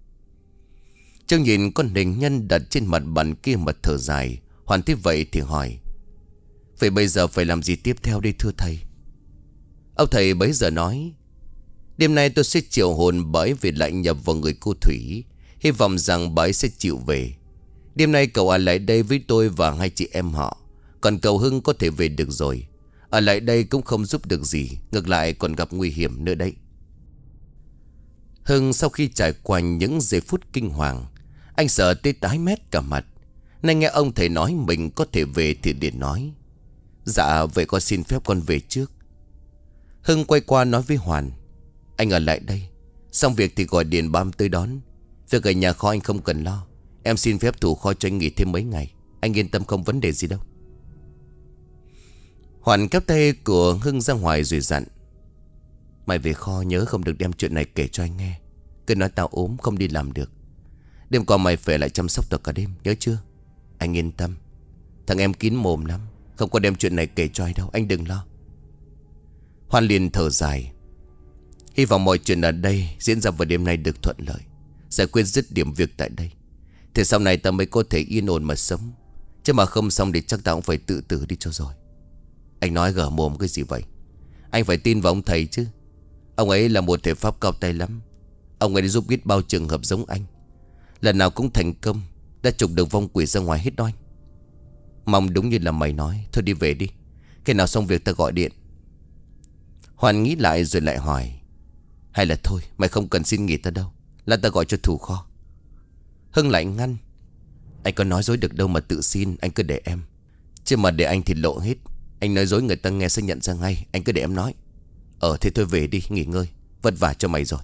Châu nhìn con hình nhân đặt trên mặt bàn kia mà thở dài. Hoàn thấy vậy thì hỏi: Vậy bây giờ phải làm gì tiếp theo đây thưa thầy? Ông thầy bấy giờ nói: Đêm nay tôi sẽ triệu hồn bà ấy về lại nhập vào người cô Thủy, hy vọng rằng bà ấy sẽ chịu về. Đêm nay cậu ở lại đây với tôi và hai chị em họ, còn cậu Hưng có thể về được rồi. Ở lại đây cũng không giúp được gì, ngược lại còn gặp nguy hiểm nữa đấy. Hưng sau khi trải qua những giây phút kinh hoàng, anh sợ tới tái mét cả mặt. Nay nghe ông thầy nói mình có thể về thì liền nói: Dạ vậy con xin phép con về trước. Hưng quay qua nói với Hoàn: Anh ở lại đây, xong việc thì gọi điện bám tới đón. Việc ở nhà kho anh không cần lo, em xin phép thủ kho cho anh nghỉ thêm mấy ngày. Anh yên tâm, không vấn đề gì đâu. Hoàn kéo tay của Hưng ra ngoài rồi dặn: Mày về kho nhớ không được đem chuyện này kể cho anh nghe. Cứ nói tao ốm không đi làm được. Đêm qua mày phải lại chăm sóc tao cả đêm, nhớ chưa? Anh yên tâm, thằng em kín mồm lắm, không có đem chuyện này kể cho ai đâu, anh đừng lo. Hoàn liền thở dài: Hy vọng mọi chuyện ở đây diễn ra vào đêm nay được thuận lợi, giải quyết dứt điểm việc tại đây, thì sau này ta mới có thể yên ổn mà sống. Chứ mà không xong thì chắc ta cũng phải tự tử đi cho rồi. Anh nói gở mồm cái gì vậy? Anh phải tin vào ông thầy chứ. Ông ấy là một thể pháp cao tay lắm. Ông ấy đã giúp biết bao trường hợp giống anh, lần nào cũng thành công, đã trục được vong quỷ ra ngoài hết đó anh. Mong đúng như là mày nói. Thôi đi về đi, khi nào xong việc ta gọi điện. Hoàn nghĩ lại rồi lại hỏi: Hay là thôi mày không cần xin nghỉ ta đâu, là ta gọi cho thủ kho. Hưng lại ngăn: Anh có nói dối được đâu mà tự xin, anh cứ để em. Chứ mà để anh thì lộ hết. Anh nói dối người ta nghe sẽ nhận ra ngay. Anh cứ để em nói. Ờ thế thôi về đi, nghỉ ngơi, vất vả cho mày rồi.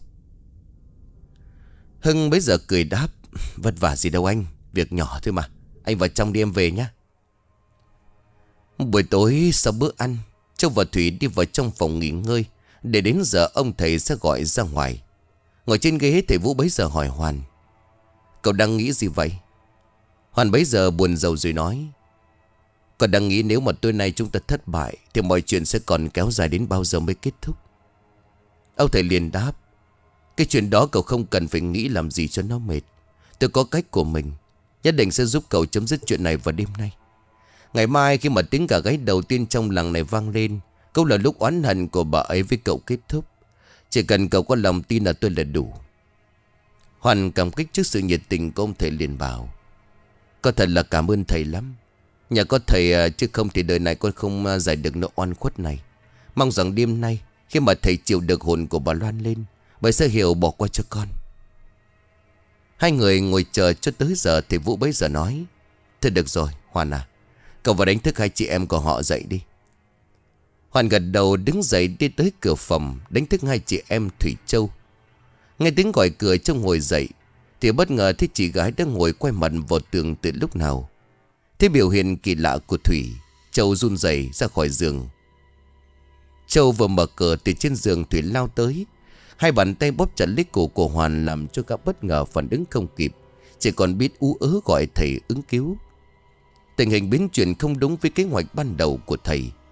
Hưng bấy giờ cười đáp: Vất vả gì đâu anh, việc nhỏ thôi mà. Anh vào trong đi, em về nhá. Buổi tối sau bữa ăn, Châu và Thủy đi vào trong phòng nghỉ ngơi, để đến giờ ông thầy sẽ gọi ra ngoài. Ngồi trên ghế, thầy Vũ bấy giờ hỏi Hoàn: Cậu đang nghĩ gì vậy? Hoàn bấy giờ buồn rầu rồi nói: Còn đang nghĩ nếu mà tối nay chúng ta thất bại thì mọi chuyện sẽ còn kéo dài đến bao giờ mới kết thúc. Ông thầy liền đáp: Cái chuyện đó cậu không cần phải nghĩ làm gì cho nó mệt. Tôi có cách của mình, nhất định sẽ giúp cậu chấm dứt chuyện này vào đêm nay. Ngày mai khi mà tiếng gà gáy đầu tiên trong làng này vang lên, cũng là lúc oán hận của bà ấy với cậu kết thúc. Chỉ cần cậu có lòng tin là tôi là đủ. Hoàn cảm kích trước sự nhiệt tình của ông thầy liền bảo: Có thật là cảm ơn thầy lắm. Nhờ có thầy chứ không thì đời này con không giải được nỗi oan khuất này. Mong rằng đêm nay khi mà thầy chịu được hồn của bà Loan lên, bà sẽ hiểu bỏ qua cho con. Hai người ngồi chờ cho tới giờ thì Vũ bấy giờ nói: Thôi được rồi Hoàn à, cậu vào đánh thức hai chị em của họ dậy đi. Hoàn gật đầu đứng dậy đi tới cửa phòng, đánh thức hai chị em Thủy Châu. Nghe tiếng gọi cửa, Châu ngồi dậy thì bất ngờ thấy chị gái đang ngồi quay mặt vào tường từ lúc nào. Thế biểu hiện kỳ lạ của Thủy, Châu run rẩy ra khỏi giường. Châu vừa mở cửa từ trên giường, Thủy lao tới, hai bàn tay bóp chặt lấy cổ của Hoàn, làm cho cả bất ngờ phản ứng không kịp, chỉ còn biết ú ớ gọi thầy ứng cứu. Tình hình biến chuyển không đúng với kế hoạch ban đầu của thầy.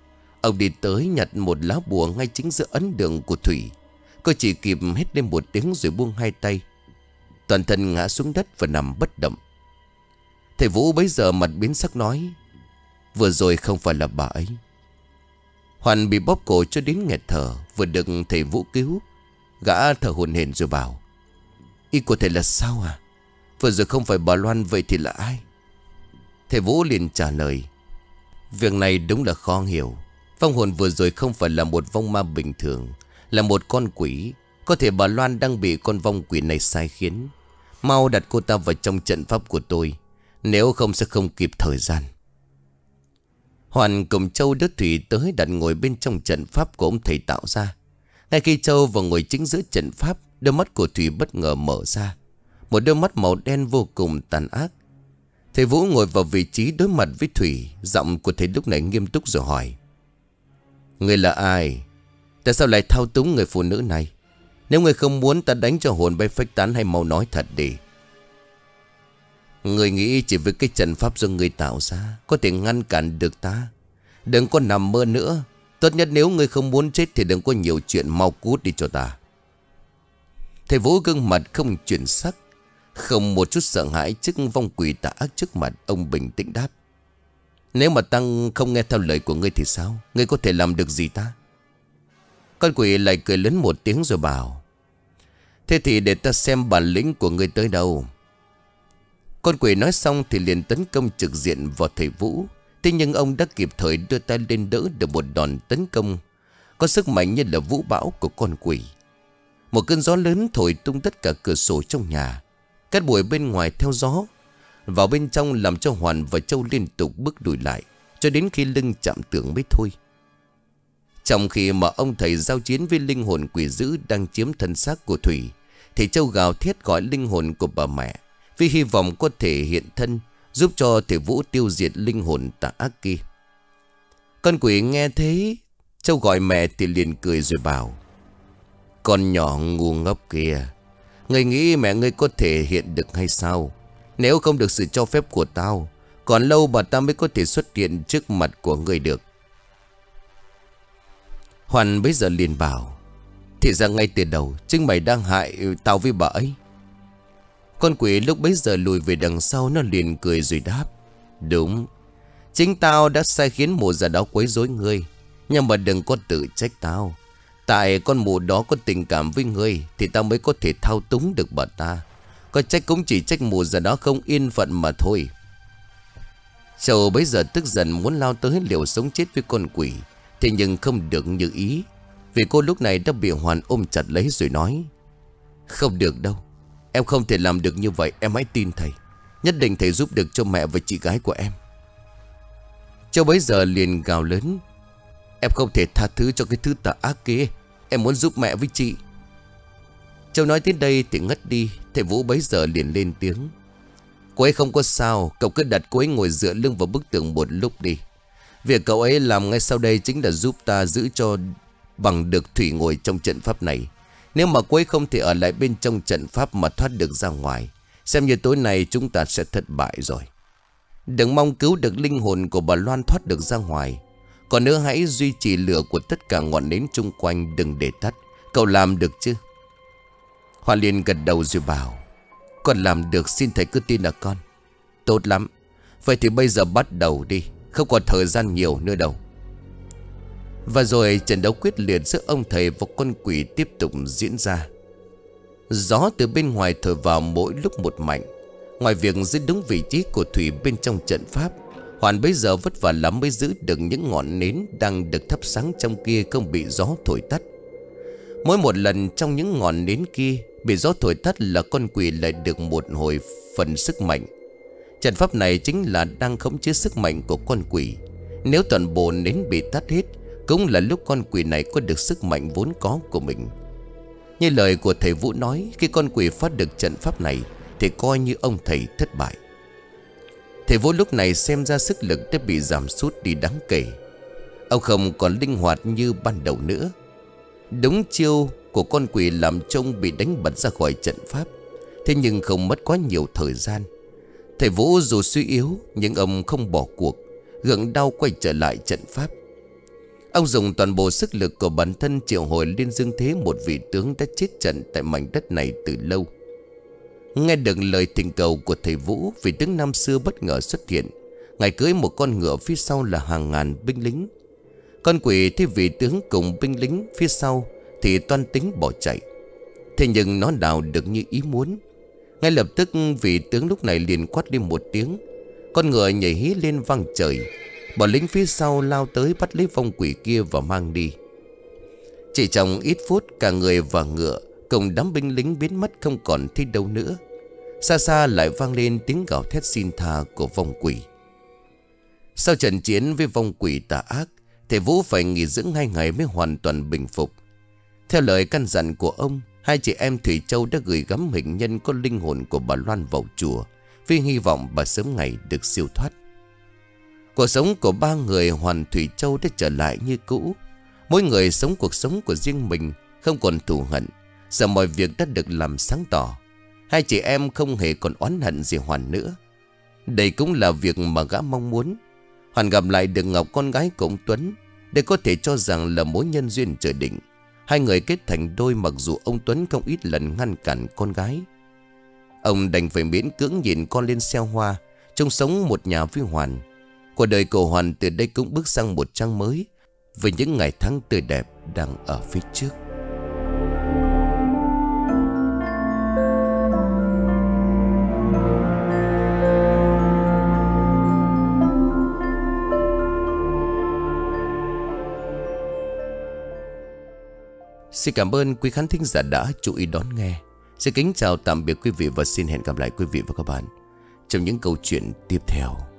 Ông đi tới nhặt một lá bùa ngay chính giữa ấn đường của Thủy. Cô chỉ kịp hét lên một tiếng rồi buông hai tay. Toàn thân ngã xuống đất và nằm bất động. Thầy Vũ bấy giờ mặt biến sắc nói: vừa rồi không phải là bà ấy. Hoàn bị bóp cổ cho đến nghẹt thở, vừa được thầy Vũ cứu. Gã thở hổn hển rồi bảo: ý của thầy là sao à? Vừa rồi không phải bà Loan, vậy thì là ai? Thầy Vũ liền trả lời: việc này đúng là khó hiểu. Vong hồn vừa rồi không phải là một vong ma bình thường, là một con quỷ. Có thể bà Loan đang bị con vong quỷ này sai khiến. Mau đặt cô ta vào trong trận pháp của tôi, nếu không sẽ không kịp thời gian. Hoàn cùng Châu đỡ Thủy tới đặt ngồi bên trong trận pháp của ông thầy tạo ra. Ngay khi Châu vào ngồi chính giữa trận pháp, đôi mắt của Thủy bất ngờ mở ra. Một đôi mắt màu đen vô cùng tàn ác. Thầy Vũ ngồi vào vị trí đối mặt với Thủy. Giọng của thầy lúc này nghiêm túc rồi hỏi: người là ai? Tại sao lại thao túng người phụ nữ này? Nếu người không muốn ta đánh cho hồn bay phách tán, hay mau nói thật đi. Người nghĩ chỉ với cái trận pháp do người tạo ra có thể ngăn cản được ta? Đừng có nằm mơ nữa. Tốt nhất nếu người không muốn chết thì đừng có nhiều chuyện, mau cút đi cho ta. Thầy Vũ gương mặt không chuyển sắc, không một chút sợ hãi trước vong quỷ tà ác trước mặt. Ông bình tĩnh đáp: nếu mà Tăng không nghe theo lời của ngươi thì sao? Ngươi có thể làm được gì ta? Con quỷ lại cười lớn một tiếng rồi bảo: thế thì để ta xem bản lĩnh của ngươi tới đâu. Con quỷ nói xong thì liền tấn công trực diện vào thầy Vũ. Thế nhưng ông đã kịp thời đưa tay lên đỡ được một đòn tấn công có sức mạnh như là vũ bão của con quỷ. Một cơn gió lớn thổi tung tất cả cửa sổ trong nhà. Cát bụi bên ngoài theo gió vào bên trong làm cho Hoàn và Châu liên tục bước lùi lại, cho đến khi lưng chạm tường mới thôi. Trong khi mà ông thầy giao chiến với linh hồn quỷ dữ đang chiếm thân xác của Thủy, thì Châu gào thét gọi linh hồn của bà mẹ, vì hy vọng có thể hiện thân giúp cho thầy Vũ tiêu diệt linh hồn tà ác kia. Con quỷ nghe thế Châu gọi mẹ thì liền cười rồi bảo: con nhỏ ngu ngốc kia, ngươi nghĩ mẹ ngươi có thể hiện được hay sao? Nếu không được sự cho phép của tao, còn lâu bà ta mới có thể xuất hiện trước mặt của ngươi được. Hoàn bây giờ liền bảo: thì ra ngay từ đầu chính mày đang hại tao với bà ấy. Con quỷ lúc bấy giờ lùi về đằng sau, nó liền cười rồi đáp: đúng, chính tao đã sai khiến mụ già đó quấy rối ngươi. Nhưng mà đừng có tự trách tao. Tại con mụ đó có tình cảm với ngươi thì tao mới có thể thao túng được bà ta. Có trách cũng chỉ trách mụ già đó không yên phận mà thôi. Châu bấy giờ tức giận muốn lao tới liều sống chết với con quỷ, thế nhưng không được như ý, vì cô lúc này đã bị Hoàn ôm chặt lấy rồi nói: không được đâu, em không thể làm được như vậy. Em hãy tin thầy, nhất định thầy giúp được cho mẹ và chị gái của em. Châu bấy giờ liền gào lớn: em không thể tha thứ cho cái thứ tà ác kia. Em muốn giúp mẹ với chị. Châu nói đến đây thì ngất đi. Thầy Vũ bấy giờ liền lên tiếng: cô ấy không có sao. Cậu cứ đặt cô ấy ngồi dựa lưng vào bức tường một lúc đi. Việc cậu ấy làm ngay sau đây chính là giúp ta giữ cho bằng được Thủy ngồi trong trận pháp này. Nếu mà cô ấy không thể ở lại bên trong trận pháp mà thoát được ra ngoài, xem như tối nay chúng ta sẽ thất bại rồi. Đừng mong cứu được linh hồn của bà Loan thoát được ra ngoài. Còn nữa hãy duy trì lửa của tất cả ngọn nến chung quanh, đừng để tắt. Cậu làm được chứ? Hoa Liên gật đầu rồi bảo: con làm được, xin thầy cứ tin là con. Tốt lắm. Vậy thì bây giờ bắt đầu đi, không còn thời gian nhiều nữa đâu. Và rồi trận đấu quyết liệt giữa ông thầy và con quỷ tiếp tục diễn ra. Gió từ bên ngoài thổi vào mỗi lúc một mạnh. Ngoài việc giữ đúng vị trí của Thủy bên trong trận pháp, Hoàn bấy giờ vất vả lắm mới giữ được những ngọn nến đang được thắp sáng trong kia không bị gió thổi tắt. Mỗi một lần trong những ngọn nến kia bị gió thổi tắt là con quỷ lại được một hồi phần sức mạnh. Trận pháp này chính là đang khống chế sức mạnh của con quỷ. Nếu toàn bộ nến bị tắt hết, cũng là lúc con quỷ này có được sức mạnh vốn có của mình. Như lời của thầy Vũ nói, khi con quỷ phát được trận pháp này thì coi như ông thầy thất bại. Thầy Vũ lúc này xem ra sức lực đã bị giảm sút đi đáng kể. Ông không còn linh hoạt như ban đầu nữa. Đúng chiêu của con quỷ làm trông bị đánh bật ra khỏi trận pháp. Thế nhưng không mất quá nhiều thời gian. Thầy Vũ dù suy yếu nhưng ông không bỏ cuộc, gượng đau quay trở lại trận pháp. Ông dùng toàn bộ sức lực của bản thân triệu hồi lên dương thế một vị tướng đã chết trận tại mảnh đất này từ lâu. Nghe được lời thỉnh cầu của thầy Vũ, vị tướng năm xưa bất ngờ xuất hiện. Ngài cưỡi một con ngựa, phía sau là hàng ngàn binh lính. Con quỷ thấy vị tướng cùng binh lính phía sau thì toan tính bỏ chạy. Thế nhưng nó đào được như ý muốn. Ngay lập tức vị tướng lúc này liền quát lên một tiếng. Con ngựa nhảy hí lên vang trời. Bọn lính phía sau lao tới bắt lấy vong quỷ kia và mang đi. Chỉ trong ít phút, cả người và ngựa cùng đám binh lính biến mất không còn thấy đâu nữa. Xa xa lại vang lên tiếng gào thét xin tha của vong quỷ. Sau trận chiến với vong quỷ tà ác, thầy Vũ phải nghỉ dưỡng hai ngày mới hoàn toàn bình phục. Theo lời căn dặn của ông, hai chị em Thủy Châu đã gửi gắm hình nhân có linh hồn của bà Loan vào chùa, vì hy vọng bà sớm ngày được siêu thoát. Cuộc sống của ba người Hoàn, Thủy Châu đã trở lại như cũ. Mỗi người sống cuộc sống của riêng mình, không còn thù hận. Giờ mọi việc đã được làm sáng tỏ. Hai chị em không hề còn oán hận gì Hoàn nữa. Đây cũng là việc mà gã mong muốn. Hoàn gặp lại được Ngọc, con gái của ông Tuấn. Đây có thể cho rằng là mối nhân duyên trời định. Hai người kết thành đôi, mặc dù ông Tuấn không ít lần ngăn cản con gái. Ông đành phải miễn cưỡng nhìn con lên xe hoa, chung sống một nhà với Hoàn. Cuộc đời của Hoàn từ đây cũng bước sang một trang mới, với những ngày tháng tươi đẹp đang ở phía trước. Xin cảm ơn quý khán thính giả đã chú ý đón nghe. Xin kính chào tạm biệt quý vị và xin hẹn gặp lại quý vị và các bạn trong những câu chuyện tiếp theo.